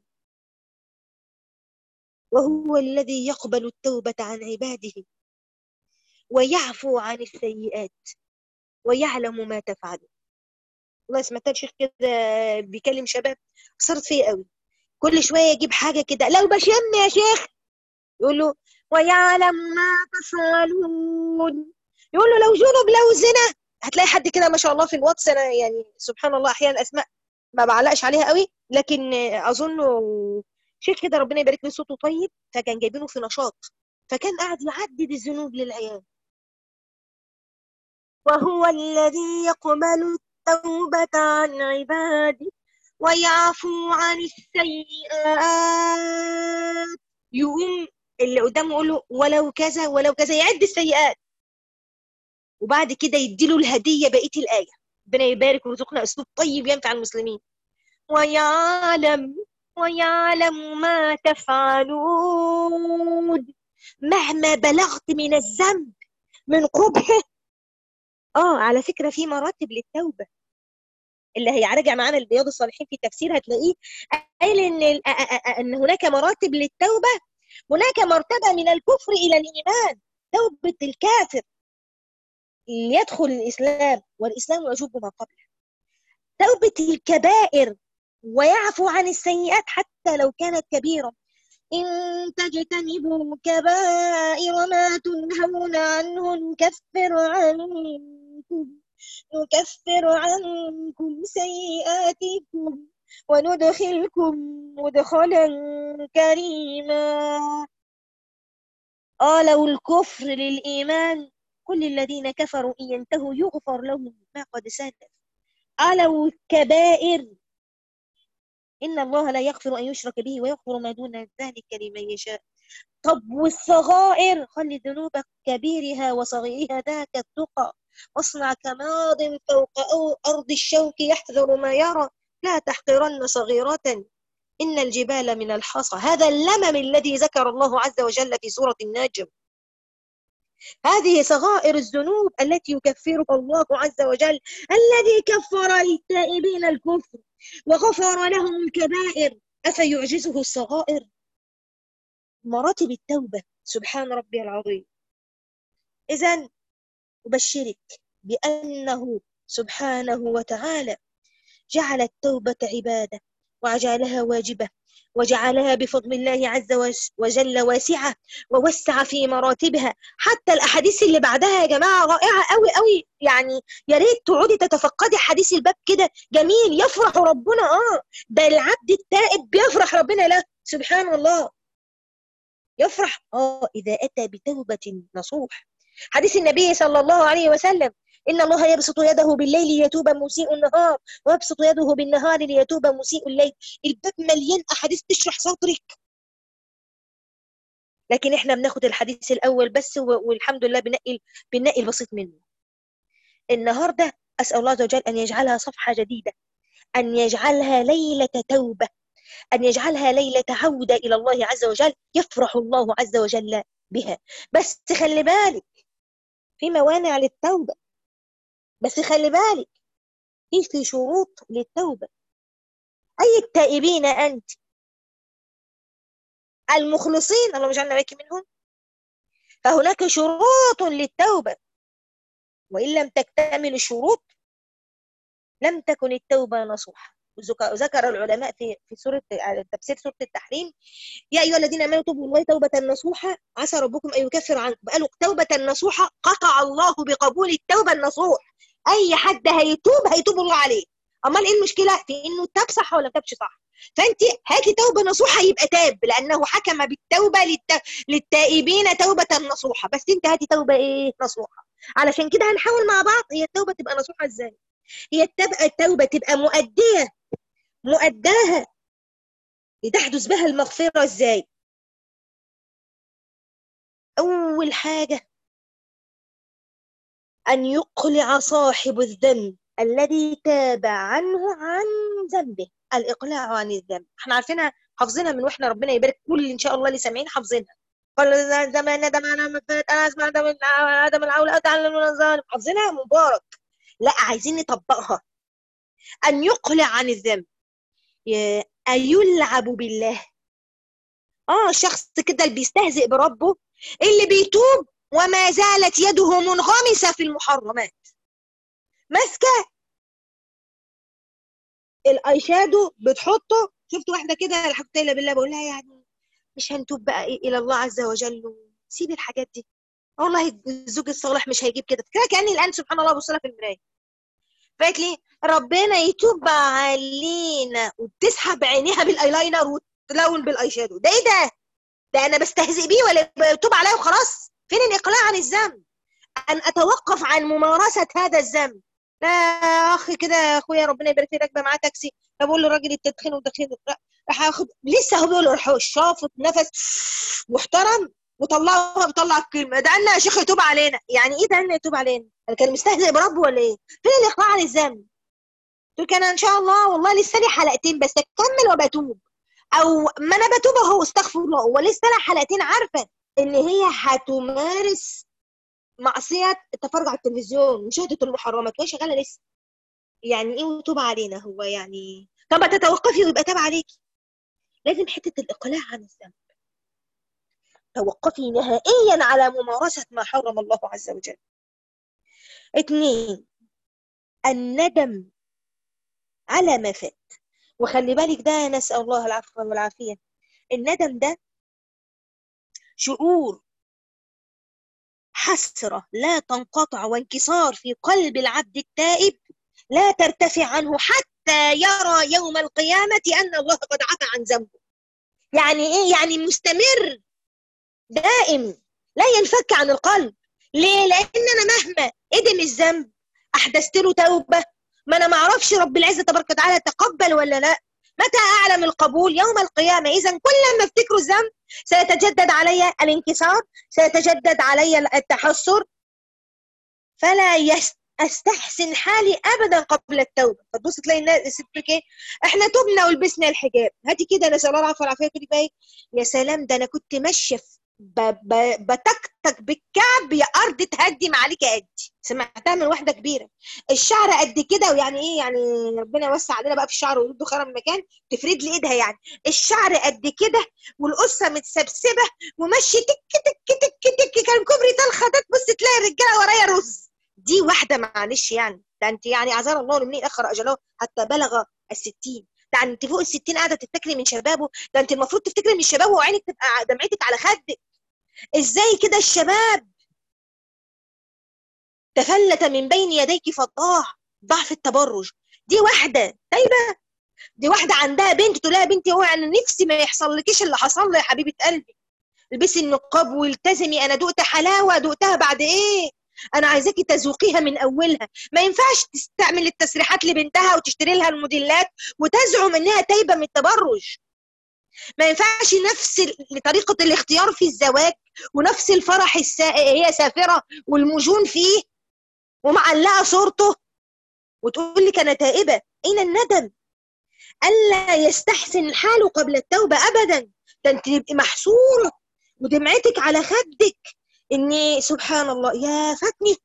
Speaker 1: وهو الذي يقبل التوبة عن عباده ويعفو عن السيئات ويعلم ما تفعلون. والله سمعت الشيخ كده بيكلم شباب، صارت فيه قوي. كل شويه يجيب حاجه كده: لو بشم يا شيخ، يقول له ويعلم ما تفعلون. يقول له لو جنب، لو زنا. هتلاقي حد كده ما شاء الله في الواتس، انا يعني سبحان الله احيانا اسماء ما بعلقش عليها قوي، لكن اظنه شيخ كده ربنا يبارك له صوته طيب، فكان جايبينه في نشاط، فكان قاعد يعدد الذنوب للعيال. وهو الذي يقبل التوبة عن عباده ويعفو عن السيئات. يقوم اللي قدامه يقول له ولو كذا ولو كذا، يعد السيئات، وبعد كده يديله الهدية بقية الآية. ربنا يبارك ويرزقنا أسلوب طيب ينفع المسلمين. ويعلم ويعلم ما تفعلون. مهما بلغت من الذنب من قبحه، على فكرة في مراتب للتوبة. اللي هيراجع معانا رياض الصالحين في تفسير هتلاقيه قال ان هناك مراتب للتوبة. هناك مرتبة من الكفر إلى الإيمان، توبة الكافر يدخل الإسلام والإسلام يجوب ما قبله. توبة الكبائر ويعفو عن السيئات حتى لو كانت كبيرة. إن تجتنبوا كبائر ما تنهون عنه نكفر عنكم سيئاتكم وندخلكم مدخلا كريما. لو الكفر للإيمان، كل الذين كفروا إن ينتهوا يغفر لهم ما قد سلف. لو الكبائر، إن الله لا يغفر أن يشرك به ويغفر ما دون ذلك لمن يشاء. طب والصغائر، خلي ذنوبك كبيرها وصغيرها ذاك التقى، واصنع كماض فوق أرض الشوك يحذر ما يرى، لا تحقرن صغيرة إن الجبال من الحصى. هذا اللمم الذي ذكر الله عز وجل في سورة النجم. هذه صغائر الذنوب التي يكفرها الله عز وجل، الذي كفر للتائبين الكفر وغفر لهم الكبائر، أفيعجزه الصغائر؟ مراتب التوبة سبحان ربي العظيم. إذن أبشرك بأنه سبحانه وتعالى جعل التوبة عبادة وجعلها واجبة، وجعلها بفضل الله عز وجل واسعة، ووسع في مراتبها. حتى الأحاديث اللي بعدها يا جماعة رائعة قوي قوي، يعني يا ريت تقعدي تتفقدي حديث الباب كده، جميل. يفرح ربنا ده العبد التائب بيفرح ربنا له سبحان الله. يفرح إذا أتى بتوبة نصوح. حديث النبي صلى الله عليه وسلم: إن الله يبسط يده بالليل ليتوب مسيء النهار، ويبسط يده بالنهار ليتوب مسيء الليل. الباب مليان أحاديث تشرح صدرك، لكن إحنا بناخد الحديث الأول بس، والحمد لله بنقي البسيط منه. النهاردة أسأل الله عز وجل أن يجعلها صفحة جديدة، أن يجعلها ليلة توبة، أن يجعلها ليلة عودة إلى الله عز وجل، يفرح الله عز وجل بها. بس خلي بالك في موانع للتوبة، بس خلي بالك في شروط للتوبة. أي التائبين أنت المخلصين، اللهم اجعلنا بك منهم، فهناك شروط للتوبة، وإن لم تكتمل الشروط لم تكن التوبة نصوحة. ذكر العلماء في سورة تفسير سورة التحريم: يا أيها الذين آمنوا توبوا الله توبة نصوحة عسى ربكم أن يكفر عنكم. قالوا توبة نصوحة، قطع الله بقبول التوبة النصوح. أي حد هيتوب الله عليه. أمال إيه المشكلة في إنه تاب صح ولا تابش صح؟ فأنت هاتي توبة نصوحة يبقى تاب، لأنه حكم بالتوبة للتائبين توبة نصوحة. بس أنت هاتي توبة إيه نصوحة. علشان كده هنحاول مع بعض هي التوبة تبقى نصوحة إزاي، هي التوبة تبقى مؤداها لتحدث بها المغفرة إزاي. أول حاجة أن يقلع صاحب الذنب الذي تاب عنه عن ذنبه. الإقلاع عن الذنب احنا عارفينها حافظينها من واحنا ربنا يبارك كل إن شاء الله اللي سامعين حافظينها. قال زمان ندم على ما فات، أنا أسمع آدم العول أتعلم من الظالم. حافظينها مبارك. لا عايزين نطبقها. أن يقلع عن الذنب، أيلعب بالله. شخص كده اللي بيستهزئ بربه، اللي بيتوب وما زالت يده منغمسة في المحرمات، ماسكة الاي شادو بتحطه. شفت واحدة كده الحمد لله بالله بقول لها يعني مش هنتوب بقى إلى الله عز وجل، سيب الحاجات دي، والله الزوج الصالح مش هيجيب كده. فكرة كأني الآن سبحان الله ببص لها في المراية، فقالت لي ربنا يتوب علينا، وبتسحب عينيها بالايلاينر وتلون بالاي شادو. ده ايه ده انا بستهزئ بيه ولا بتوب عليا وخلاص؟ فين الاقلاع عن الذنب؟ ان اتوقف عن ممارسة هذا الذنب. لا يا اخي كده يا اخويا ربنا يبارك فيك، راكبه معاه تاكسي، فبقول له الراجل التدخين والتدخين، راح اخد لسه هو بيقول له راح شافط نفس محترم وطلعها، بيطلع الكلمه ده قالنا يا شيخ يتوب علينا. يعني ايه ده قالنا يتوب علينا؟ انا كان مستهزئ بربه ولا ايه؟ فين الاقلاع عن الذنب؟ قلت له انا ان شاء الله والله لسه لي حلقتين بس اكمل وبتوب، او ما انا بتوب اهو استغفر الله، ولسه لها حلقتين، عارفه ان هي هتمارس معصيه التفرج على التلفزيون، مشاهده المحرمات، وهي شغاله لسه. يعني ايه وتوب علينا؟ هو يعني طب ما تتوقفي ويبقى تاب عليكي. لازم حته الاقلاع عن الذنب، توقفي نهائيا على ممارسه ما حرم الله عز وجل. اتنين، الندم على ما فات. وخلي بالك ده نسأل الله العفو والعافية، الندم ده شعور حسرة لا تنقطع وانكسار في قلب العبد التائب، لا ترتفع عنه حتى يرى يوم القيامة أن الله قد عفى عن ذنبه. يعني إيه؟ يعني مستمر دائم لا ينفك عن القلب. ليه؟ لأن أنا مهما قدم الذنب أحدثت له توبة، ما أنا ما أعرفش رب العزة تبارك وتعالى تقبل ولا لا. متى أعلم القبول؟ يوم القيامة. إذا كل ما افتكر الذنب سيتجدد علي الانكسار، سيتجدد علي التحسر، فلا استحسن حالي ابدا قبل التوبه. فتبص تلاقي الناس ستك ايه، احنا تبنا ولبسنا الحجاب، هاتي كده نسال الله العافيه والعافيه، تقولي بقى إيه؟ يا سلام ده انا كنت ماشيه بتكتك بالكعب يا ارض تهدي معاليك ادي. سمعتها من واحده كبيره، الشعر قد كده، ويعني ايه يعني؟ ربنا يوسع علينا بقى في الشعر ويرده خيرا من مكان، تفرد لي ايدها يعني. الشعر قد كده والقصه متسبسبه وماشيه تك تك تك تك، كان كوبري طلخه ده، تبص تلاقي الرجاله ورايا رز. دي واحدة معلش يعني، ده انت يعني عذر الله لمن اخر اجله حتى بلغ الستين. ده انت فوق الستين قاعدة تفتكري من شبابه، ده انت المفروض تفتكري من الشباب وعينك تبقى دمعتك على خدك. ازاي كده الشباب تفلت من بين يديك فضاع؟ ضعف التبرج. دي واحدة طيبة، دي واحدة عندها بنت تقول لها بنتي هو انا نفسي ما يحصل لكيش اللي حصل لي يا حبيبة قلبي، البسي النقاب والتزمي، انا دقت حلاوه دقتها بعد ايه، انا عايزاكي تذوقيها من اولها. ما ينفعش تستعمل التسريحات لبنتها وتشتري لها الموديلات وتزعم انها تايبه من التبرج. ما ينفعش نفس طريقه الاختيار في الزواج ونفس الفرح هي سافره والمجون فيه ومعلقه صورته وتقول لك انا تائبه. اين الندم؟ الا يستحسن الحال قبل التوبه ابدا. ده انت تبقي محصوره ودمعتك على خدك، اني سبحان الله يا فاتني.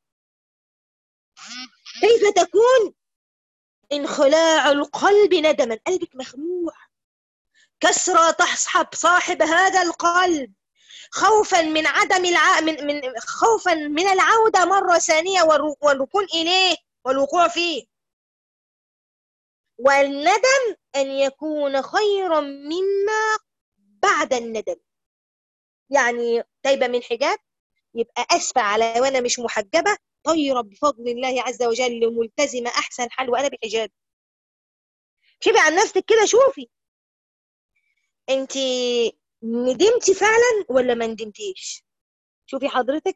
Speaker 1: كيف تكون انخلاع القلب ندما؟ قلبك مخلوع، كسرى تصحب صاحب هذا القلب، خوفا من عدم خوفا من العودة مرة ثانية والركون إليه والوقوع فيه. والندم أن يكون خيرا مما بعد الندم. يعني تايبة من حجاب يبقى أسفة على وأنا مش محجبة، طيرة بفضل الله عز وجل ملتزمة أحسن حال وأنا بحجاب. شوفي عن نفسك كده، شوفي أنت ندمتي فعلا ولا ما ندمتيش. شوفي حضرتك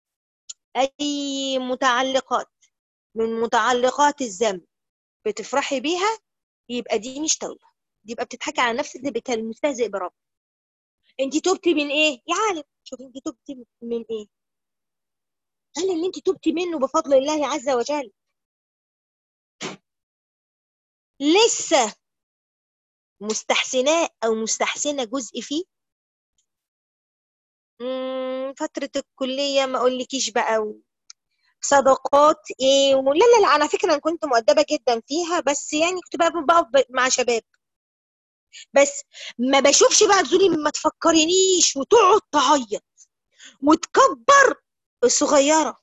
Speaker 1: أي متعلقات من متعلقات الذنب بتفرحي بيها، يبقى دي مش توبة، دي يبقى بتضحكي على نفسك، ده المستهزئ برب. أنت توبتي من إيه يا عالم؟ شوفي أنت توبتي من إيه؟ هل اللي أنت توبتي منه بفضل الله عز وجل لسه مستحسناه أو مستحسنة جزء فيه؟ فترة الكلية ما أقولكيش بقى، صداقات إيه لا لا لا، على فكرة أنا كنت مؤدبة جدا فيها، بس يعني كنت بقى مع شباب بس. ما بشوفش بقى تزولي، ما تفكرينيش وتقعد تعيط وتكبر الصغيرة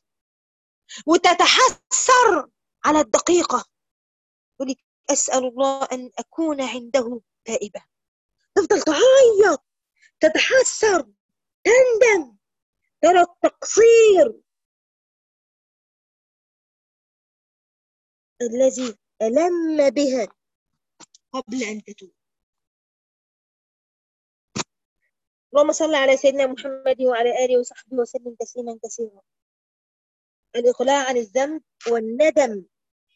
Speaker 1: وتتحسر على الدقيقة، تقولي أسأل الله أن أكون عنده تائبة. تفضل تعيط، تتحسر، تندم، ترى التقصير الذي ألم بها قبل أن تتوب. اللهم صل على سيدنا محمد وعلى آله وصحبه وسلم تسليما كثيرا. الإقلاع عن الذنب والندم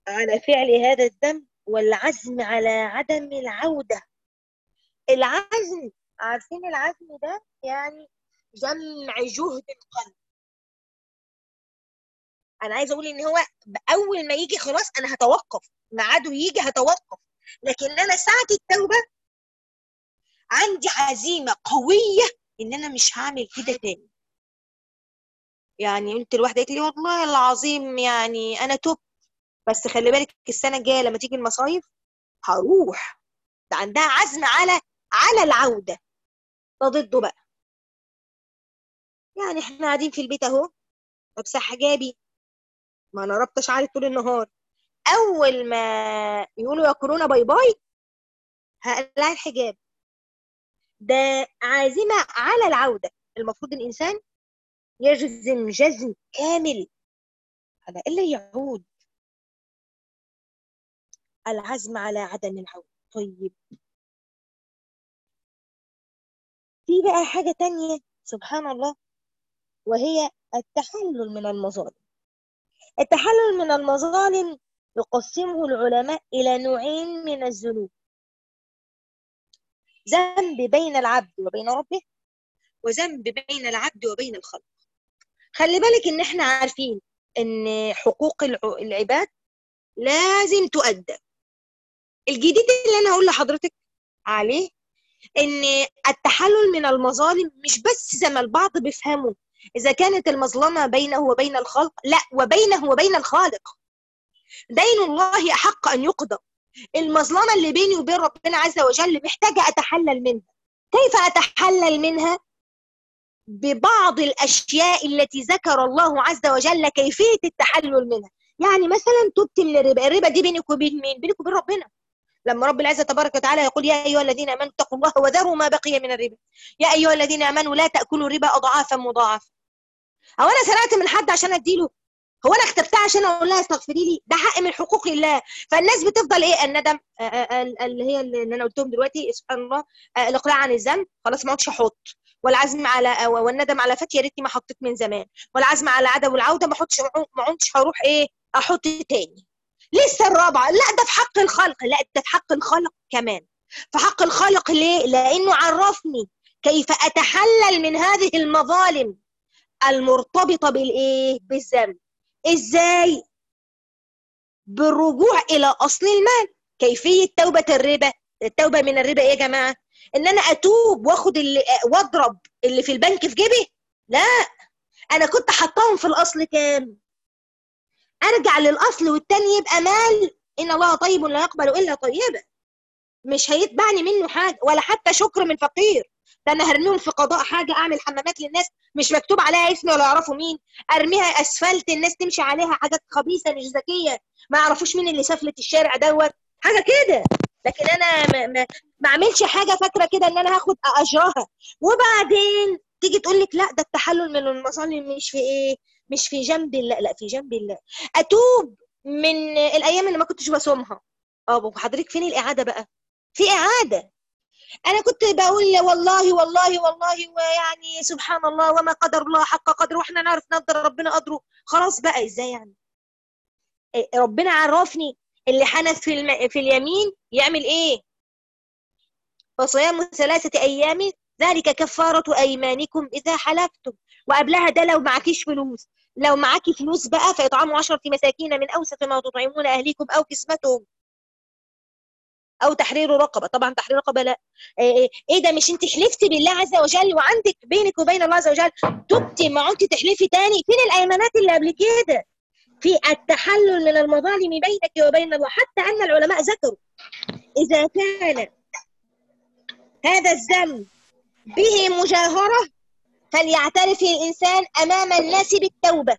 Speaker 1: على فعل هذا الذنب، والعزم على عدم العودة. العزم، عارفين العزم ده يعني جمع جهد القلب. انا عايزه اقول ان هو اول ما يجي خلاص انا هتوقف، ميعاده يجي هتوقف، لكن انا ساعه التوبه عندي عزيمه قويه ان انا مش هعمل كده تاني. يعني قلت لواحده قالت لي والله العظيم يعني انا تبت، بس خلي بالك السنه الجايه لما تيجي المصايف هروح. ده عندها عزم على العوده. ده ضده بقى. يعني احنا قاعدين في البيت اهو، لابسه حجابي، ما انا رابطه شعري طول النهار. اول ما يقولوا يا كورونا باي باي هقلع الحجاب. ده عازمه على العوده. المفروض الانسان يجزم جزم كامل على الا يعود. العزم على عدم العوده. طيب، في بقى حاجه تانية سبحان الله، وهي التحلل من المظالم. التحلل من المظالم يقسمه العلماء إلى نوعين من الذنوب: ذنب بين العبد وبين ربه، وذنب بين العبد وبين الخلق. خلي بالك إن إحنا عارفين إن حقوق العباد لازم تؤدى. الجديد اللي أنا هقول لحضرتك عليه إن التحلل من المظالم مش بس زي ما البعض بيفهمه إذا كانت المظلمة بينه وبين الخلق، لا، وبينه وبين الخالق. دين الله أحق أن يقضى. المظلمة اللي بيني وبين ربنا عز وجل محتاجة أتحلل منها. كيف أتحلل منها؟ ببعض الأشياء التي ذكر الله عز وجل كيفية التحلل منها. يعني مثلا تبت من الربا. الربا دي بينك وبين مين؟ بينك وبين ربنا. لما رب العزة تبارك وتعالى يقول يا أيها الذين آمنوا اتقوا الله وذروا ما بقي من الربا، يا أيها الذين آمنوا لا تأكلوا الربا أضعافا مضاعفة. أو أنا سرقت من حد عشان أديله؟ هو انا كتبتها عشان اقول لها استغفري لي؟ ده حق من حقوق الله. فالناس بتفضل ايه؟ الندم، اللي هي اللي انا قلتهم دلوقتي سبحان الله، الاقلاع عن الذنب، خلاص ما عدتش احط، والعزم على والندم على فات، يا ريتني ما حطيت من زمان، والعزم على عدم العوده، ما عدتش هروح ايه احط تاني. لسه الرابعه، لا ده في حق الخلق، لا ده في حق الخلق كمان. في حق الخلق ليه؟ لانه عرفني كيف اتحلل من هذه المظالم المرتبطه بالايه؟ بالذنب. ازاي؟ بالرجوع الى اصل المال. كيفيه توبه الربا، التوبه من الربا ايه يا جماعه؟ ان انا اتوب واخد واضرب اللي في البنك في جيبي؟ لا، انا كنت حطاهم في الاصل كام؟ ارجع للاصل والتاني يبقى مال. ان الله طيب لا يقبل الا طيبا. مش هيتبعني منه حاجه ولا حتى شكر من فقير. ده انا هرميهم في قضاء حاجه، اعمل حمامات للناس مش مكتوب عليها اسمي ولا يعرفوا مين، ارميها اسفلت الناس تمشي عليها، حاجات خبيثه مش ذكيه ما يعرفوش مين اللي سفلت الشارع دوت، حاجه كده. لكن انا ما اعملش حاجه فاكره كده ان انا هاخد اجرها. وبعدين تيجي تقول لك لا ده التحلل من المظالم مش في ايه؟ مش في جنب الله، لا في جنب الله. اتوب من الايام اللي ما كنتش بصومها. اه، وحضرتك فين الاعاده بقى؟ في إعادة. أنا كنت بقول والله والله والله ويعني سبحان الله وما قدر الله حق قدره، وإحنا نعرف نقدر ربنا قدره. خلاص بقى إزاي يعني؟ ربنا عرفني اللي حنث في اليمين يعمل إيه؟ فصيام 3 أيام ذلك كفارة أيمانكم إذا حلفتم. وقبلها ده لو معكيش فلوس. لو معاكي فلوس بقى فإطعام 10 مساكين من أوسط ما تطعمون أهليكم أو كسوتهم او تحرير رقبه. طبعا تحرير رقبه لا. ايه ده؟ مش انت حلفتي بالله عز وجل وعندك بينك وبين الله عز وجل تبتي ما عدتي تحلفي تاني؟ فين الايمانات اللي قبل كده؟ في التحلل من المظالم بينك وبين الله. حتى ان العلماء ذكروا اذا كان هذا الذنب به مجاهره فليعترف الانسان امام الناس بالتوبه.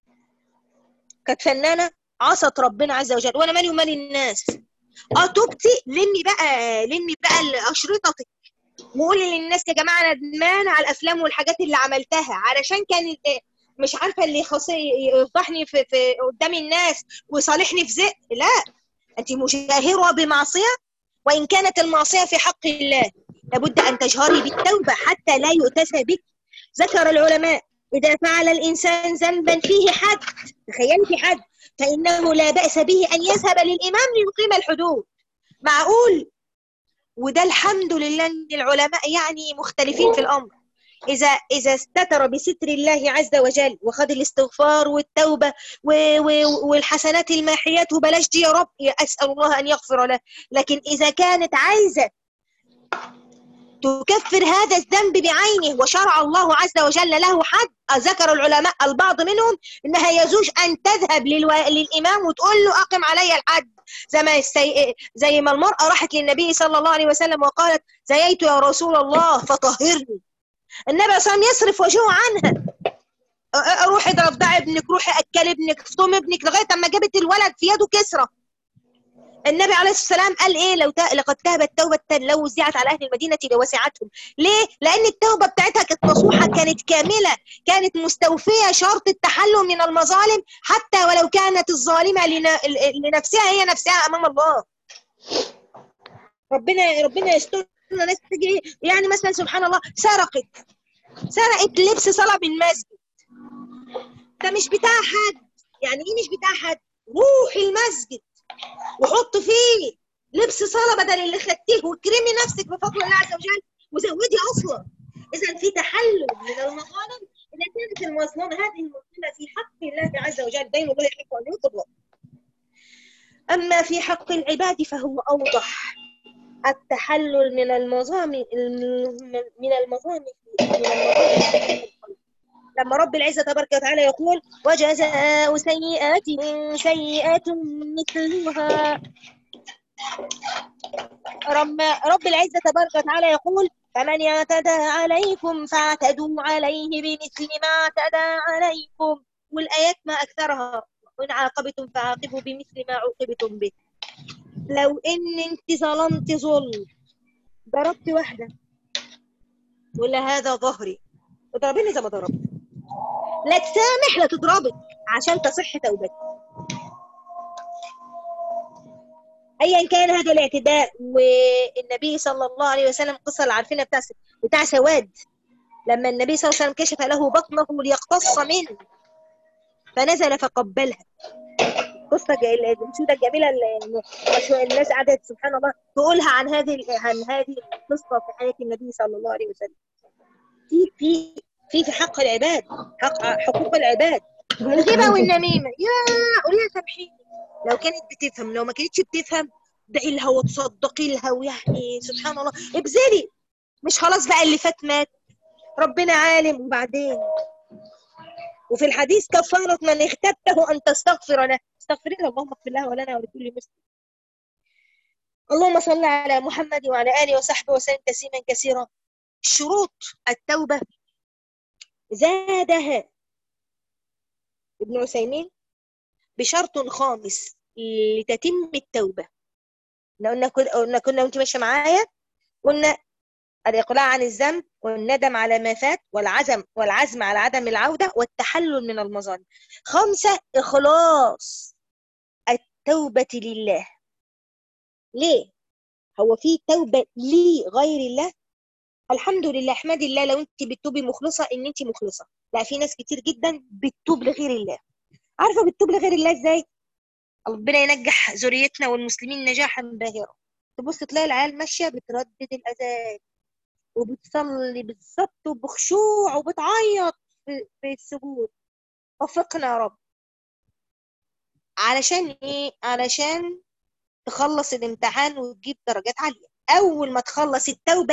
Speaker 1: كانت فنانه عصت ربنا عز وجل، وانا مالي ومال الناس. تبتي لمي بقى اشرطتك وقولي للناس يا جماعه انا ندمانه على الافلام والحاجات اللي عملتها علشان كان مش عارفه اللي يفضحني في قدام الناس ويصالحني في زق. لا، انت مجاهره بمعصيه، وان كانت المعصيه في حق الله لابد ان تجهري بالتوبه حتى لا يؤتسى بك. ذكر العلماء إذا فعل الإنسان ذنبا فيه حد، تخيل في حد، فإنه لا بأس به أن يذهب للإمام ليقيم الحدود. معقول؟ وده الحمد لله إن العلماء يعني مختلفين في الأمر. إذا استتر بستر الله عز وجل وخد الاستغفار والتوبة والحسنات الماحيات، وبلاش دي يا رب، أسأل الله أن يغفر له. لكن إذا كانت عايزة تكفر هذا الذنب بعينه وشرع الله عز وجل له حد، ذكر العلماء البعض منهم انها يجوز ان تذهب للامام وتقول له اقم علي الحد، زي ما المرأة راحت للنبي صلى الله عليه وسلم وقالت زيت يا رسول الله فطهرني. النبي صلى الله عليه وسلم يصرف وجهه عنها، روحي ضرب ابنك، روحي اكل ابنك، فطم ابنك، لغايه اما جابت الولد في يده كسرة. النبي عليه الصلاة والسلام قال ايه؟ لقد تابت توبة لو وزعت على اهل المدينة لوسعتهم. ليه؟ لان التوبة بتاعتها كانت نصوحة، كانت كاملة، كانت مستوفية شرط التحلل من المظالم، حتى ولو كانت الظالمة لنفسها هي نفسها امام الله. ربنا يسترنا. ناس تيجي يعني مثلا سبحان الله سرقت لبس صلاة من مسجد، ده مش بتاع حد. يعني ايه مش بتاع حد؟ روحي المسجد وحط فيه لبس صلاة بدل اللي خدتيه، واكرمي نفسك بفضل الله عز وجل، وزودي اصلا. اذا في تحلل من المظالم اذا كانت المظلمه هذه المظلمه في حق الله عز وجل، دين الله يحق ان يقضى. اما في حق العباد فهو اوضح. التحلل من المظالم لما رب العزة تبارك وتعالى يقول وجزاء سيئات سيئات مثلها، رب العزة تبارك وتعالى يقول فمن اعتدى عليكم فاعتدوا عليه بمثل ما اعتدى عليكم، والآيات ما أكثرها، وإن عاقبتم فعاقبوا بمثل ما عوقبتم به. لو إن أنت ظلمت ظلم، ضربت واحدة ولا هذا ظهري، اضربيني زي ما ضربت، لا تسامح لا تضربك عشان تصح توبتك. ايا كان هذا الاعتداء. والنبي صلى الله عليه وسلم قصه اللي عارفينها بتاع سواد، لما النبي صلى الله عليه وسلم كشف له بطنه ليقتص منه فنزل فقبلها. قصه الانشوده الجميله اللي الناس قعدت سبحان الله تقولها عن هذه القصه في حياه النبي صلى الله عليه وسلم. في حق العباد، حقوق العباد. الغيبه والنميمه، يا قولي سامحيني. لو كانت بتفهم، لو ما كانتش بتفهم ادعي لها وتصدقي لها، ويعني سبحان الله ابذلي. مش خلاص بقى اللي فات مات، ربنا عالم. وبعدين وفي الحديث كفارة من اغتبته أن تستغفر له، استغفري له، اللهم اغفر له ولنا ولكل مسلم. اللهم صل على محمد وعلى آله وصحبه وسلم تسليما كثيرا. شروط التوبة زادها ابن عثيمين بشرط خامس لتتم التوبة. كنا وانت ماشية معايا قلنا الإقلاع عن الذنب، والندم على ما فات، والعزم على عدم العودة، والتحلل من المظالم. 5 إخلاص التوبة لله. ليه؟ هو في توبة لغير الله؟ الحمد لله، احمد الله لو انت بتتوبي مخلصة ان انت مخلصة. لا، في ناس كتير جدا بتتوب لغير الله. عارفة بتتوب لغير الله ازاي؟ ربنا ينجح ذريتنا والمسلمين نجاحا باهرا. تبص تلاقي العيال ماشية بتردد الأذان وبتصلي بالظبط وبخشوع وبتعيط في السجود. وفقنا يا رب. علشان ايه؟ علشان تخلص الامتحان وتجيب درجات عالية. اول ما تخلص التوبة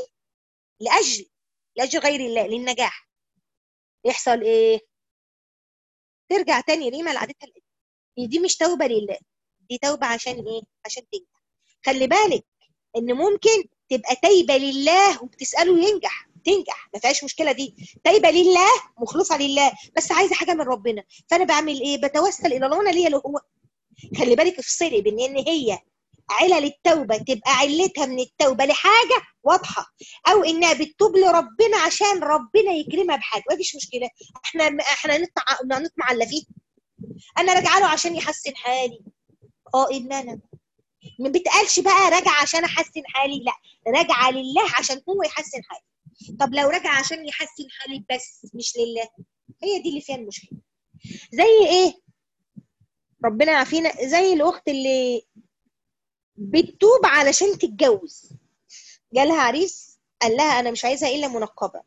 Speaker 1: لأجل غير الله، للنجاح، يحصل ايه؟ ترجع تاني ريما لعادتها القديمة. دي مش توبة لله، دي توبة عشان ايه؟ عشان تنجح. خلي بالك ان ممكن تبقى تايبة لله وبتسأله تنجح، ما فيهاش مشكلة. دي تايبة لله مخلصة لله، بس عايزة حاجة من ربنا، فانا بعمل ايه؟ بتوسل الى الله، وانا ليا له هو. خلي بالك افصلي بين ان هي علل التوبة تبقى علتها من التوبة لحاجة واضحة، او انها بتتوب لربنا عشان ربنا يكرمها بحاجة، ما فيش مشكلة. احنا نطمع الا فيه. انا راجعه له عشان يحسن حالي. ان انا ما بتقالش بقى راجعه عشان احسن حالي، لا، راجعه لله عشان هو يحسن حالي.
Speaker 2: طب لو رجع عشان يحسن حالي بس مش لله، هي دي اللي فيها المشكله. زي ايه؟ ربنا يعافينا. زي الاخت اللي بتتوب علشان تتجوز، جالها عريس قال لها انا مش عايزها الا منقبه،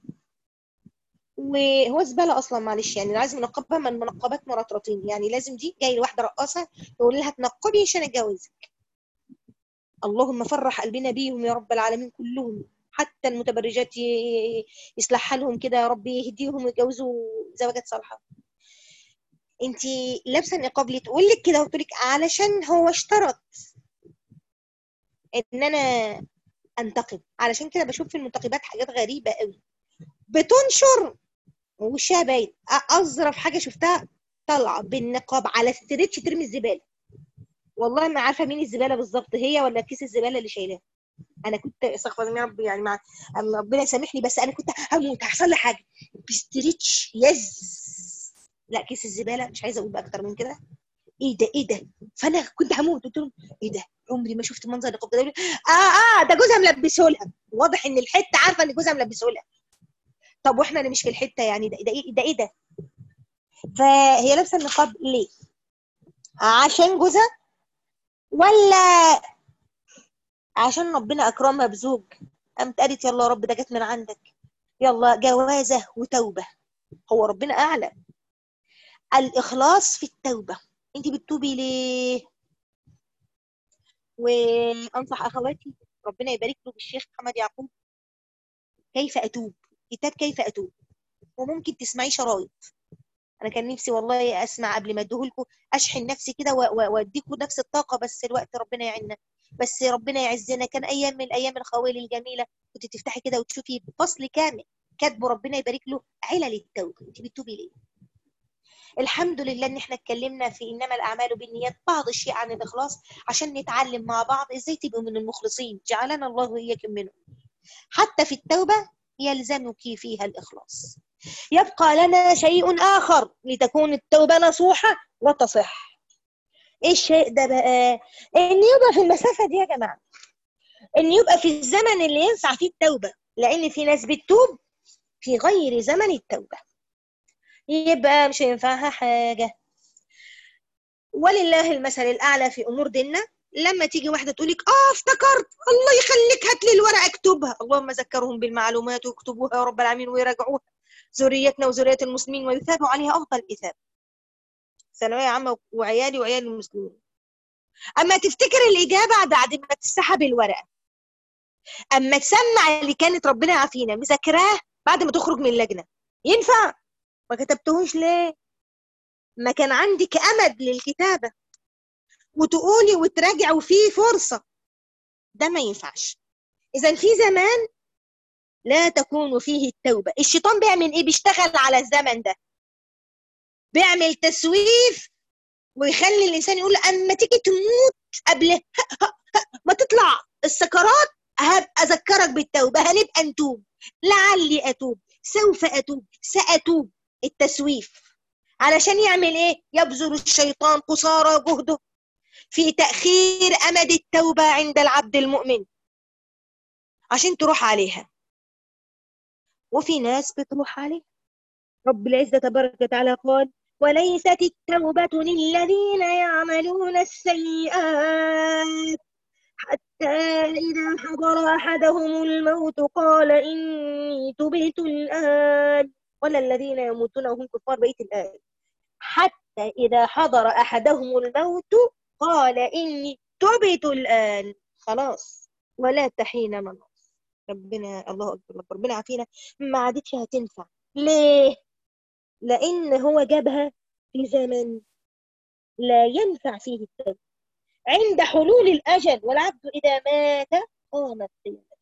Speaker 2: وهو زباله اصلا، معلش يعني عايز منقبه من منقبات مرطرطين، يعني لازم دي جاي لواحده رقاصه يقول لها تنقبي عشان اتجوزك. اللهم فرح قلبنا بيهم يا رب العالمين كلهم، حتى المتبرجات يصلح حالهم كده يا رب، يهديهم ويتجوزوا زواجات صالحه. انت لابسه النقاب ليه؟ تقول لك كده وتقول لك علشان هو اشترط ان انا انتقب. علشان كده بشوف في المنتقبات حاجات غريبه قوي، بتنشر وشها باين. اظرف حاجه شفتها طالعه بالنقاب على الستريتش ترمي الزباله. والله ما عارفه مين الزباله بالظبط، هي ولا كيس الزباله اللي شايلاه. انا كنت استغفر الله يا رب يعني، مع ربنا يسامحني، بس انا كنت هموت هيحصل لي حاجه. بستريتش يز، لا كيس الزباله مش عايزه اقول بقى اكتر من كده. ايه ده ايه ده؟ فانا كنت هموت، قلت لهم ايه ده؟ عمري ما شفت منظر نقاب ده. ده جوزها ملبسه لها، واضح ان الحته عارفه ان جوزها ملبسه لها. طب واحنا اللي مش في الحته يعني؟ ده ايه ده؟ فهي لابسه النقاب ليه؟ عشان جوزها، ولا عشان ربنا اكرمها بزوج قامت قالت يلا يا رب ده جت من عندك، يلا جوازه وتوبه؟ هو ربنا اعلم. الاخلاص في التوبه. انت بتتوبي ليه؟ وانصح اخواتي، ربنا يبارك له، بالشيخ محمد يعقوب كيف اتوب، كتاب كيف اتوب، وممكن تسمعيه شرايط. انا كان نفسي والله اسمع قبل ما اديهولكم، اشحن نفسي كده واديكم نفس الطاقه، بس الوقت ربنا يعيننا، بس ربنا يعزنا. كان ايام من الايام الخوالي الجميله، كنت تفتحي كده وتشوفي فصل كامل كاتبه ربنا يبارك له علل التوبه. انت بتتوبي ليه؟ الحمد لله ان احنا اتكلمنا في انما الاعمال بالنيات بعض الشيء عن الاخلاص، عشان نتعلم مع بعض ازاي تبقوا من المخلصين، جعلنا الله واياكم منهم. حتى في التوبه يلزمك فيها الاخلاص. يبقى لنا شيء آخر لتكون التوبة نصوحة وتصح. إيه الشيء ده بقى؟ إن يبقى في المسافة دي يا جماعة، إن يبقى في الزمن اللي ينفع فيه التوبة، لأن في ناس بتتوب في غير زمن التوبة، يبقى مش هينفعها حاجة. ولله المثل الأعلى في أمور ديننا. لما تيجي واحدة تقولك افتكرت، الله يخليك هات لي الورقة اكتبها، اللهم ذكرهم بالمعلومات واكتبوها يا رب العالمين ويراجعوها ذريتنا وذرية المسلمين ويثابوا عليها أفضل إثاب. ثانوية عامة وعيالي وعيال المسلمين. أما تفتكر الإجابة بعد ما تسحب الورقة، أما تسمع اللي كانت ربنا يعافينا مذاكراه بعد ما تخرج من اللجنة، ينفع؟ ما كتبتهوش ليه؟ ما كان عندك أمد للكتابة وتقولي وتراجع وفي فرصة، ده ما ينفعش. إذا في زمان لا تكون فيه التوبة. الشيطان بيعمل إيه؟ بيشتغل على الزمن ده، بيعمل تسويف ويخلي الإنسان يقول أما تيجي تموت قبل ما تطلع السكرات هبقى أذكرك بالتوبة، هنبقى نتوب، لعلي أتوب، سوف أتوب، سأتوب. التسويف علشان يعمل إيه؟ يبذل الشيطان قصارى جهده في تأخير أمد التوبة عند العبد المؤمن عشان تروح عليها. وفي ناس بتروح عليها. رب العزة تبارك وتعالى قال وليست التوبة للذين يعملون السيئات حتى إذا حضر أحدهم الموت قال إني تبت الآن، ولا الذين يموتون وهم كفار. بقية الآية حتى إذا حضر أحدهم الموت قال إني تبت الآن، خلاص ولا تحين مناص. ربنا الله أكبر، ربنا عافينا. ما عادتش هتنفع. ليه؟ لأن هو جابها في زمن لا ينفع فيه التوبة، عند حلول الأجل، والعبد إذا مات قامت قيامته.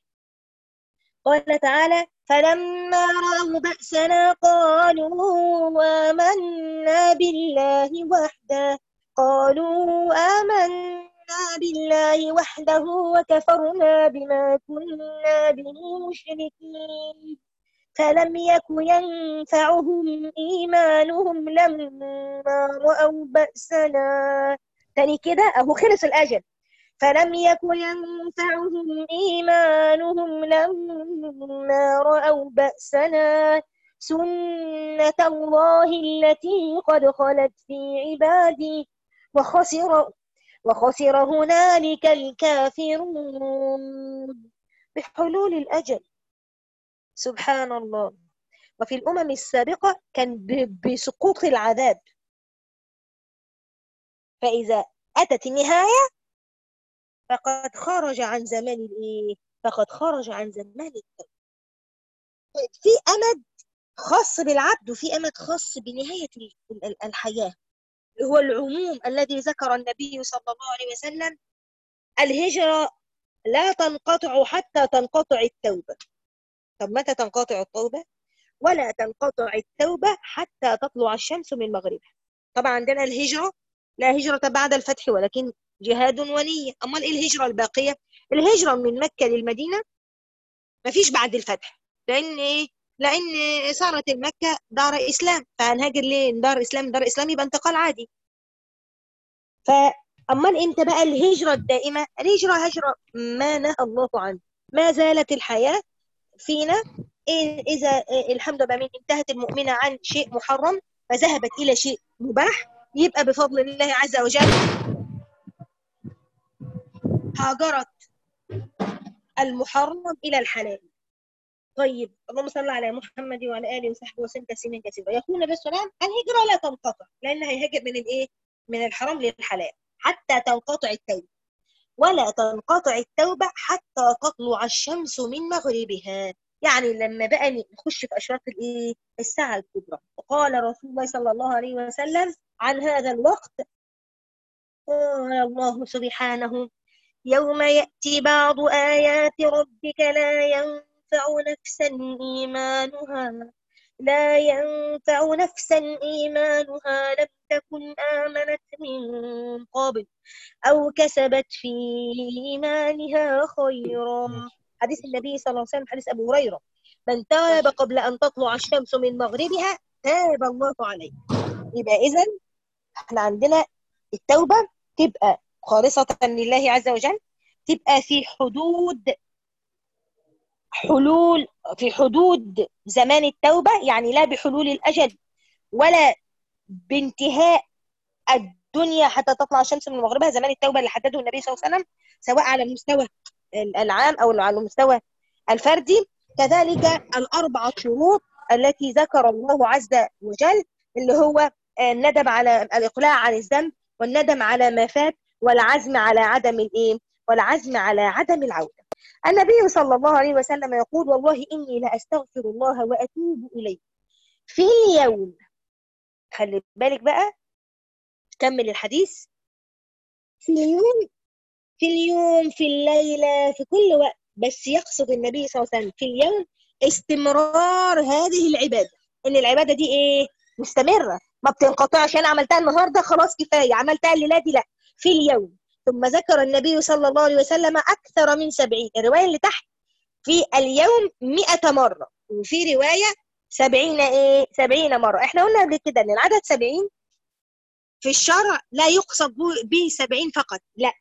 Speaker 2: قال تعالى فلما رأوا بأسنا قالوا آمنا بالله وحده، قالوا آمنا بالله وحده وكفرنا بما كنا به مشركين، فلم يك ينفعهم إيمانهم لما رأوا بأسنا. تاني كده أهو خلص الأجل،
Speaker 1: فلم يكن ينفعهم إيمانهم لما رأوا بأسنا سنة الله التي قد خلت في عبادي وخسر هنالك الكافرون. بحلول الأجل سبحان الله. وفي الأمم السابقة كان بسقوط العذاب، فإذا أتت النهاية فقد خرج عن زمان الإيه؟ فقد خرج عن زمان التوبة. في أمد خاص بالعبد وفي أمد خاص بنهاية الحياة، هو العموم الذي ذكر النبي صلى الله عليه وسلم: الهجرة لا تنقطع حتى تنقطع التوبة. طب متى تنقطع التوبة؟ ولا تنقطع التوبة حتى تطلع الشمس من مغربها. طبعا عندنا الهجرة لا هجرة بعد الفتح ولكن جهاد ونية. أمال إيه الهجرة الباقية؟ الهجرة من مكة للمدينة مفيش بعد الفتح، لأن إيه؟ لأن صارت المكة دار إسلام، فهنهاجر ليه من دار إسلام دار إسلام؟ يبقى انتقال عادي. فأمال إمتى بقى الهجرة الدائمة؟ الهجرة هجرة ما نهى الله عنه، ما زالت الحياة فينا. إذا الحمد لله انتهت المؤمنة عن شيء محرم فذهبت إلى شيء مباح، يبقى بفضل الله عز وجل هاجرت المحرم إلى الحلال. طيب اللهم صل على محمد وعلى آله وصحبه وسلم تسليما كثيرا. يقول النبي صلى الله عليه وسلم: الهجرة لا تنقطع، لأن هيهاجر من الإيه؟ من الحرام للحلال حتى تنقطع التوبة، ولا تنقطع التوبة حتى تطلع الشمس من مغربها. يعني لما بقى نخش في أشراط الإيه؟ الساعة الكبرى. وقال رسول الله صلى الله عليه وسلم عن هذا الوقت: قال الله سبحانه: يوم يأتي بعض آيات ربك لا ينفع نفسا إيمانها لم تكن آمنت من قبل أو كسبت في إيمانها خيرا. حديث النبي صلى الله عليه وسلم، حديث أبو هريرة: من تاب قبل أن تطلع الشمس من مغربها تاب الله عليه. يبقى إذن احنا عندنا التوبة تبقى خالصة لله عز وجل، تبقى في حدود زمان التوبة، يعني لا بحلول الأجل ولا بانتهاء الدنيا حتى تطلع الشمس من مغربها. زمان التوبة اللي حدده النبي صلى الله عليه وسلم سواء على المستوى العام أو على المستوى الفردي. كذلك الأربعة شروط التي ذكر الله عز وجل، اللي هو الندم على الإقلاع عن الذنب، والندم على ما فات، والعزم على عدم الإيه؟ والعزم على عدم العودة. النبي صلى الله عليه وسلم يقول: والله إني لأستغفر الله وأتوب إليه في اليوم. خلي بالك بقى، كمل الحديث. في اليوم في الليلة في كل وقت، بس يقصد النبي صلى الله عليه وسلم في اليوم استمرار هذه العبادة، إن العبادة دي إيه؟ مستمرة، ما بتنقطعش. أنا عملتها النهاردة خلاص كفاية، عملتها الليلة دي لا، في اليوم. ثم ذكر النبي صلى الله عليه وسلم أكثر من 70. الرواية اللي تحت في اليوم 100 مرة، وفي رواية 70 مرة. احنا قلنا قبل كده ان العدد 70 في الشرع لا يقصد به 70 فقط، لا،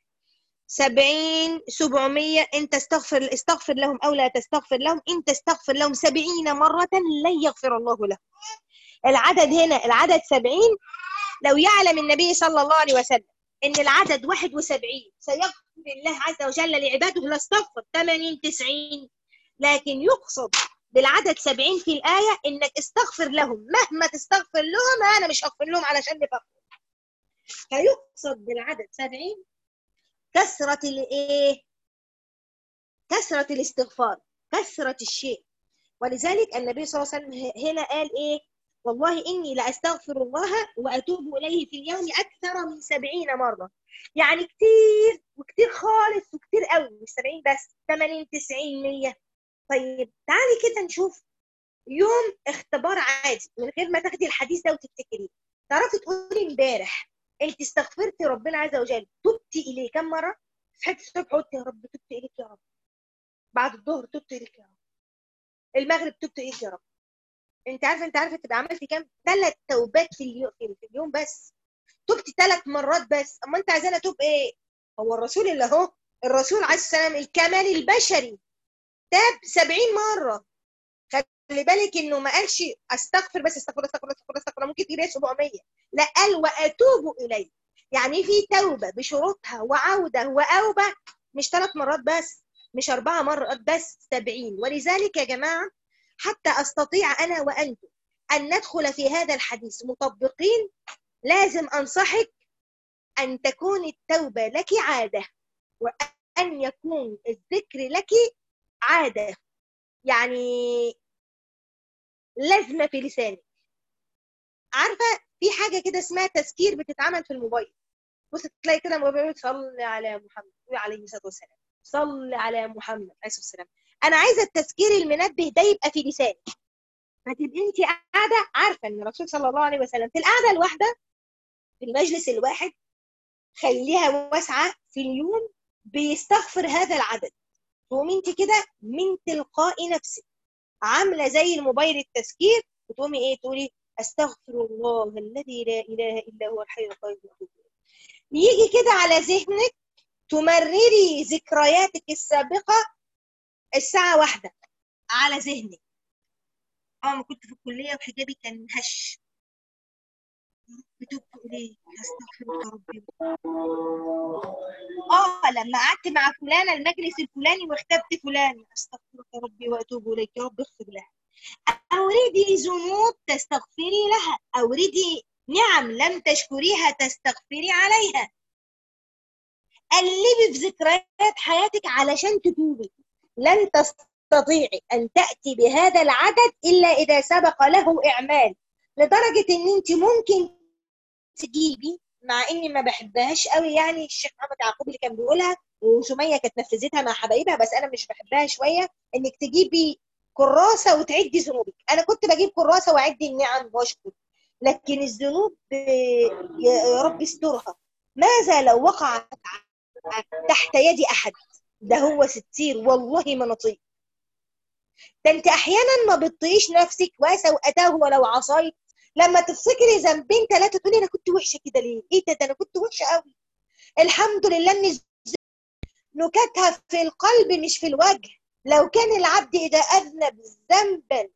Speaker 1: 70 700. انت استغفر لهم او لا تستغفر لهم، ان تستغفر لهم 70 مرة لن يغفر الله لهم. العدد هنا العدد 70. لو يعلم النبي صلى الله عليه وسلم ان العدد 71 سيغفر الله عز وجل لعباده لاستغفر 80 90. لكن يقصد بالعدد 70 في الآية إنك استغفر لهم، مهما تستغفر لهم أنا مش هغفر لهم علشان نفقر. فيقصد بالعدد 70 كثرة الإيه؟ كثرة الاستغفار، كثرة الشيء. ولذلك النبي صلى الله عليه وسلم هنا قال إيه؟ والله إني لأستغفر الله وأتوب إليه في اليوم أكثر من 70 مرة. يعني كتير وكتير خالص وكتير قوي، مش 70 بس، 80 90 100. طيب تعالي كده نشوف يوم اختبار عادي من غير ما تاخدي الحديث ده وتفتكريه. تعرفي تقولي امبارح انت استغفرتي ربنا عز وجل تبتي اليه كم مره؟ صحيتي الصبح قلت يا رب تبت اليك يا رب، بعد الظهر تبت اليك يا رب، المغرب تبت اليك يا رب. انت عارفه تبقى عملتي كام؟ 3 توبات في اليوم بس، تبتي 3 مرات بس. اما انت عايزانا توب ايه؟
Speaker 2: هو الرسول اللي هو الرسول عليه السلام الكمال البشري تاب 70 مرة. خلي بالك انه ما قالش استغفر بس، استغفر استغفر استغفر استغفر، ممكن تجيبها 700. لا، قال واتوب اليه. يعني في توبة بشروطها وعودة وأوبة، مش 3 مرات بس، مش 4 مرات بس، 70. ولذلك يا جماعة حتى أستطيع أنا وأنتم أن ندخل في هذا الحديث مطبقين، لازم أنصحك أن تكون التوبة لك عادة، وأن يكون الذكر لك عادة، يعني لازمة في لسانك. عارفة في حاجة كده اسمها تذكير بتتعمل في الموبايل، بص تلاقي كده الموبايل صلي على محمد عليه الصلاة والسلام، صلي على محمد عليه الصلاة والسلام. أنا عايزة التذكير المنبه ده يبقى في لسانك، فتبقي أنت قاعدة عارفة إن الرسول صلى الله عليه وسلم في القعدة الواحدة، في المجلس الواحد، خليها واسعة، في اليوم بيستغفر هذا العدد. تقومي انت كده من تلقاء نفسك عامله زي الموبايل التذكير، وتقومي ايه تقولي استغفر الله الذي لا اله الا هو الحي القيوم واتوب اليه. يجي كده على ذهنك تمرري ذكرياتك السابقه الساعه 1 على ذهنك. ما كنت في الكليه وحجابي كان هش، بتبت اليه استغفرك يا ربي. لما قعدت مع فلانه المجلس الفلاني واختبت فلان، استغفرك يا ربي واتوب اليك، يا رب اغفر لها. أوردي ذنوب تستغفري لها، أوردي نعم لم تشكريها تستغفري عليها. قلبي في ذكريات حياتك علشان تتوبي. لن تستطيعي أن تأتي بهذا العدد إلا إذا سبق له إعمال، لدرجة إن أنت ممكن تجيبي، مع إني ما بحبهاش قوي، يعني الشيخ محمد يعقوب اللي كان بيقولها وسمية كانت نفذتها مع حبايبها، بس أنا مش بحبها شوية، إنك تجيبي كراسة وتعدي ذنوبك. أنا كنت بجيب كراسة وأعد النعم وأشكر، لكن الذنوب يا رب استرها. ماذا لو وقعت تحت يد أحد؟ ده هو ستير والله ما نطيق. ده أنت أحيانا ما بتطيش نفسك وسوءته ولو عصيت، لما تفتكري ذنبين 3 تقولي أنا كنت وحشة كده ليه؟ إيه ده أنا كنت وحشة قوي. الحمد لله إن نكتها في القلب مش في الوجه. لو كان العبد إذا أذنب ذنبا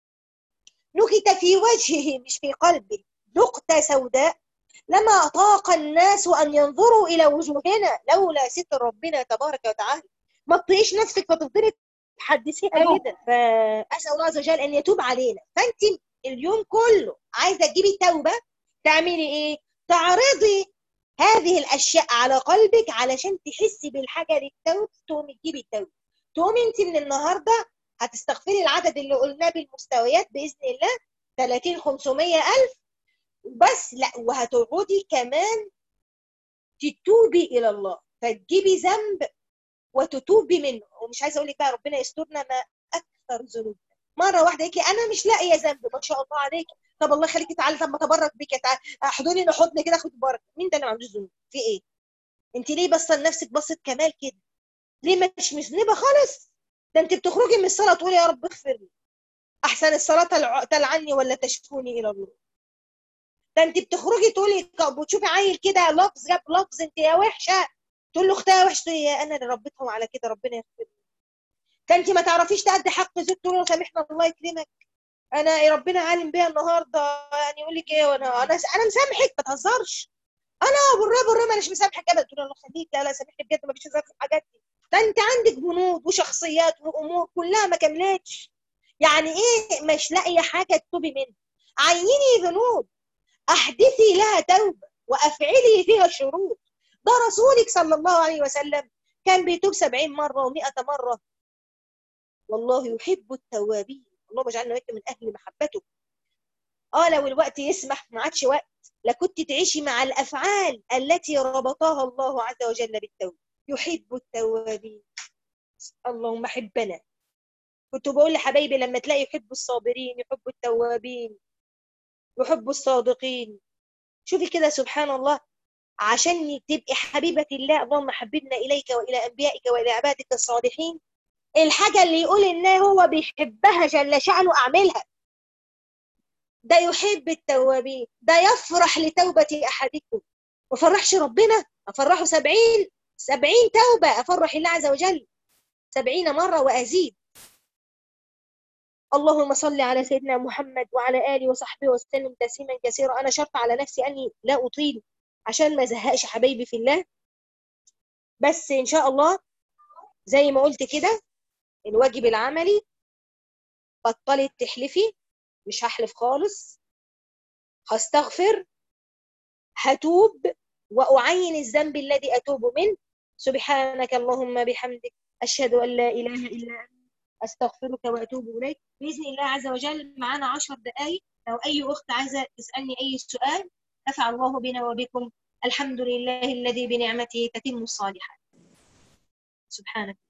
Speaker 2: نكت في وجهه مش في قلبه نقطة سوداء، لما طاق الناس أن ينظروا إلى وجوهنا لولا ستر ربنا تبارك وتعالى. ما تطيش نفسك فتفضلي تحدثيها كده. فأسأل الله عز وجل أن يتوب علينا. فأنت اليوم كله عايزة تجيبي توبة، تعملي إيه؟ تعرضي هذه الأشياء على قلبك علشان تحسي بالحاجة للتوب، تقومي تجيبي التوبة. تقومي أنت من النهاردة هتستغفري العدد اللي قلناه بالمستويات بإذن الله، 30 500 ألف بس. لا، وهتقعدي كمان تتوبي إلى الله، فتجيبي ذنب وتتوبي منه. ومش عايزة أقول لك بقى ربنا يسترنا ما أكثر ذنوبنا. مرة واحدة يجي أنا مش لاقية ذنب، ما شاء الله عليك، طب الله يخليكي تعالي، طب ما تبرك بك، تعالي احضني حضن كده خد بركة. مين ده اللي ما عندوش ذنوب؟ في إيه؟ أنت ليه بصة لنفسك بصة كمال كده؟ ليه مش مذنبة خالص؟ ده أنت بتخرجي من الصلاة تقولي يا رب اغفر لي، أحسن الصلاة تلعني ولا تشكوني إلى الله. ده انت بتخرجي تقولي بتشوفي عيل كده لفظ جاب لفظ انت يا وحشه، تقول له اختها وحشه، يا انا اللي ربيتهم على كده ربنا يغفر لي. ده انت ما تعرفيش تأدي حق زوجك تقول له سامحنا الله يكرمك، انا ربنا عالم بيا النهارده، يعني يقول لك ايه، وانا مسامحك، ما تهزرش، انا بالرا ما مش مسامحك ابدا، تقول له الله يخليك، لا سامحني بجد ما فيش هزار في الحاجات دي. ده انت عندك بنود وشخصيات وامور كلها ما كملتش، يعني ايه مش لاقيه حاجه تتوبي منها؟ عيني ذنوب أحدثي لها توبة وأفعلي فيها الشروط. ده رسولك صلى الله عليه وسلم كان بيتوب 70 مرة و100 مرة. والله يحب التوابين، اللهم اجعلنا وإياك من أهل محبته. لو الوقت يسمح، ما عادش وقت، لكنت تعيشي مع الأفعال التي ربطها الله عز وجل بالتوبة. يحب التوابين، اللهم حبنا. كنت بقول لحبايبي لما تلاقي يحب الصابرين، يحب التوابين، يحب الصادقين. شوفي كده سبحان الله، عشان تبقي حبيبة الله، اللهم حببنا إليك وإلى أنبيائك وإلى عبادك الصالحين. الحاجة اللي يقول إن هو بيحبها جل شأنه أعملها. ده يحب التوابين، ده يفرح لتوبة أحدكم. ما فرحش ربنا؟ أفرحه 70؟ 70 توبة أفرح الله عز وجل، 70 مرة وأزيد. اللهم صل على سيدنا محمد وعلى آله وصحبه وسلم تسليما كثيرا. أنا شرط على نفسي أني لا أطيل عشان ما زهقش حبايبي في الله، بس إن شاء الله زي ما قلت كده الواجب العملي، بطلت تحلفي، مش هحلف خالص، هستغفر، هتوب وأعين الذنب الذي أتوب منه. سبحانك اللهم بحمدك، أشهد أن لا إله إلا أنت، أستغفرك وأتوب إليك. بإذن الله عز وجل معنا 10 دقائق، لو أي أخت عايزة تسألني أي سؤال نفع الله بنا وبكم. الحمد لله الذي بنعمته تتم الصالحات. سبحانك.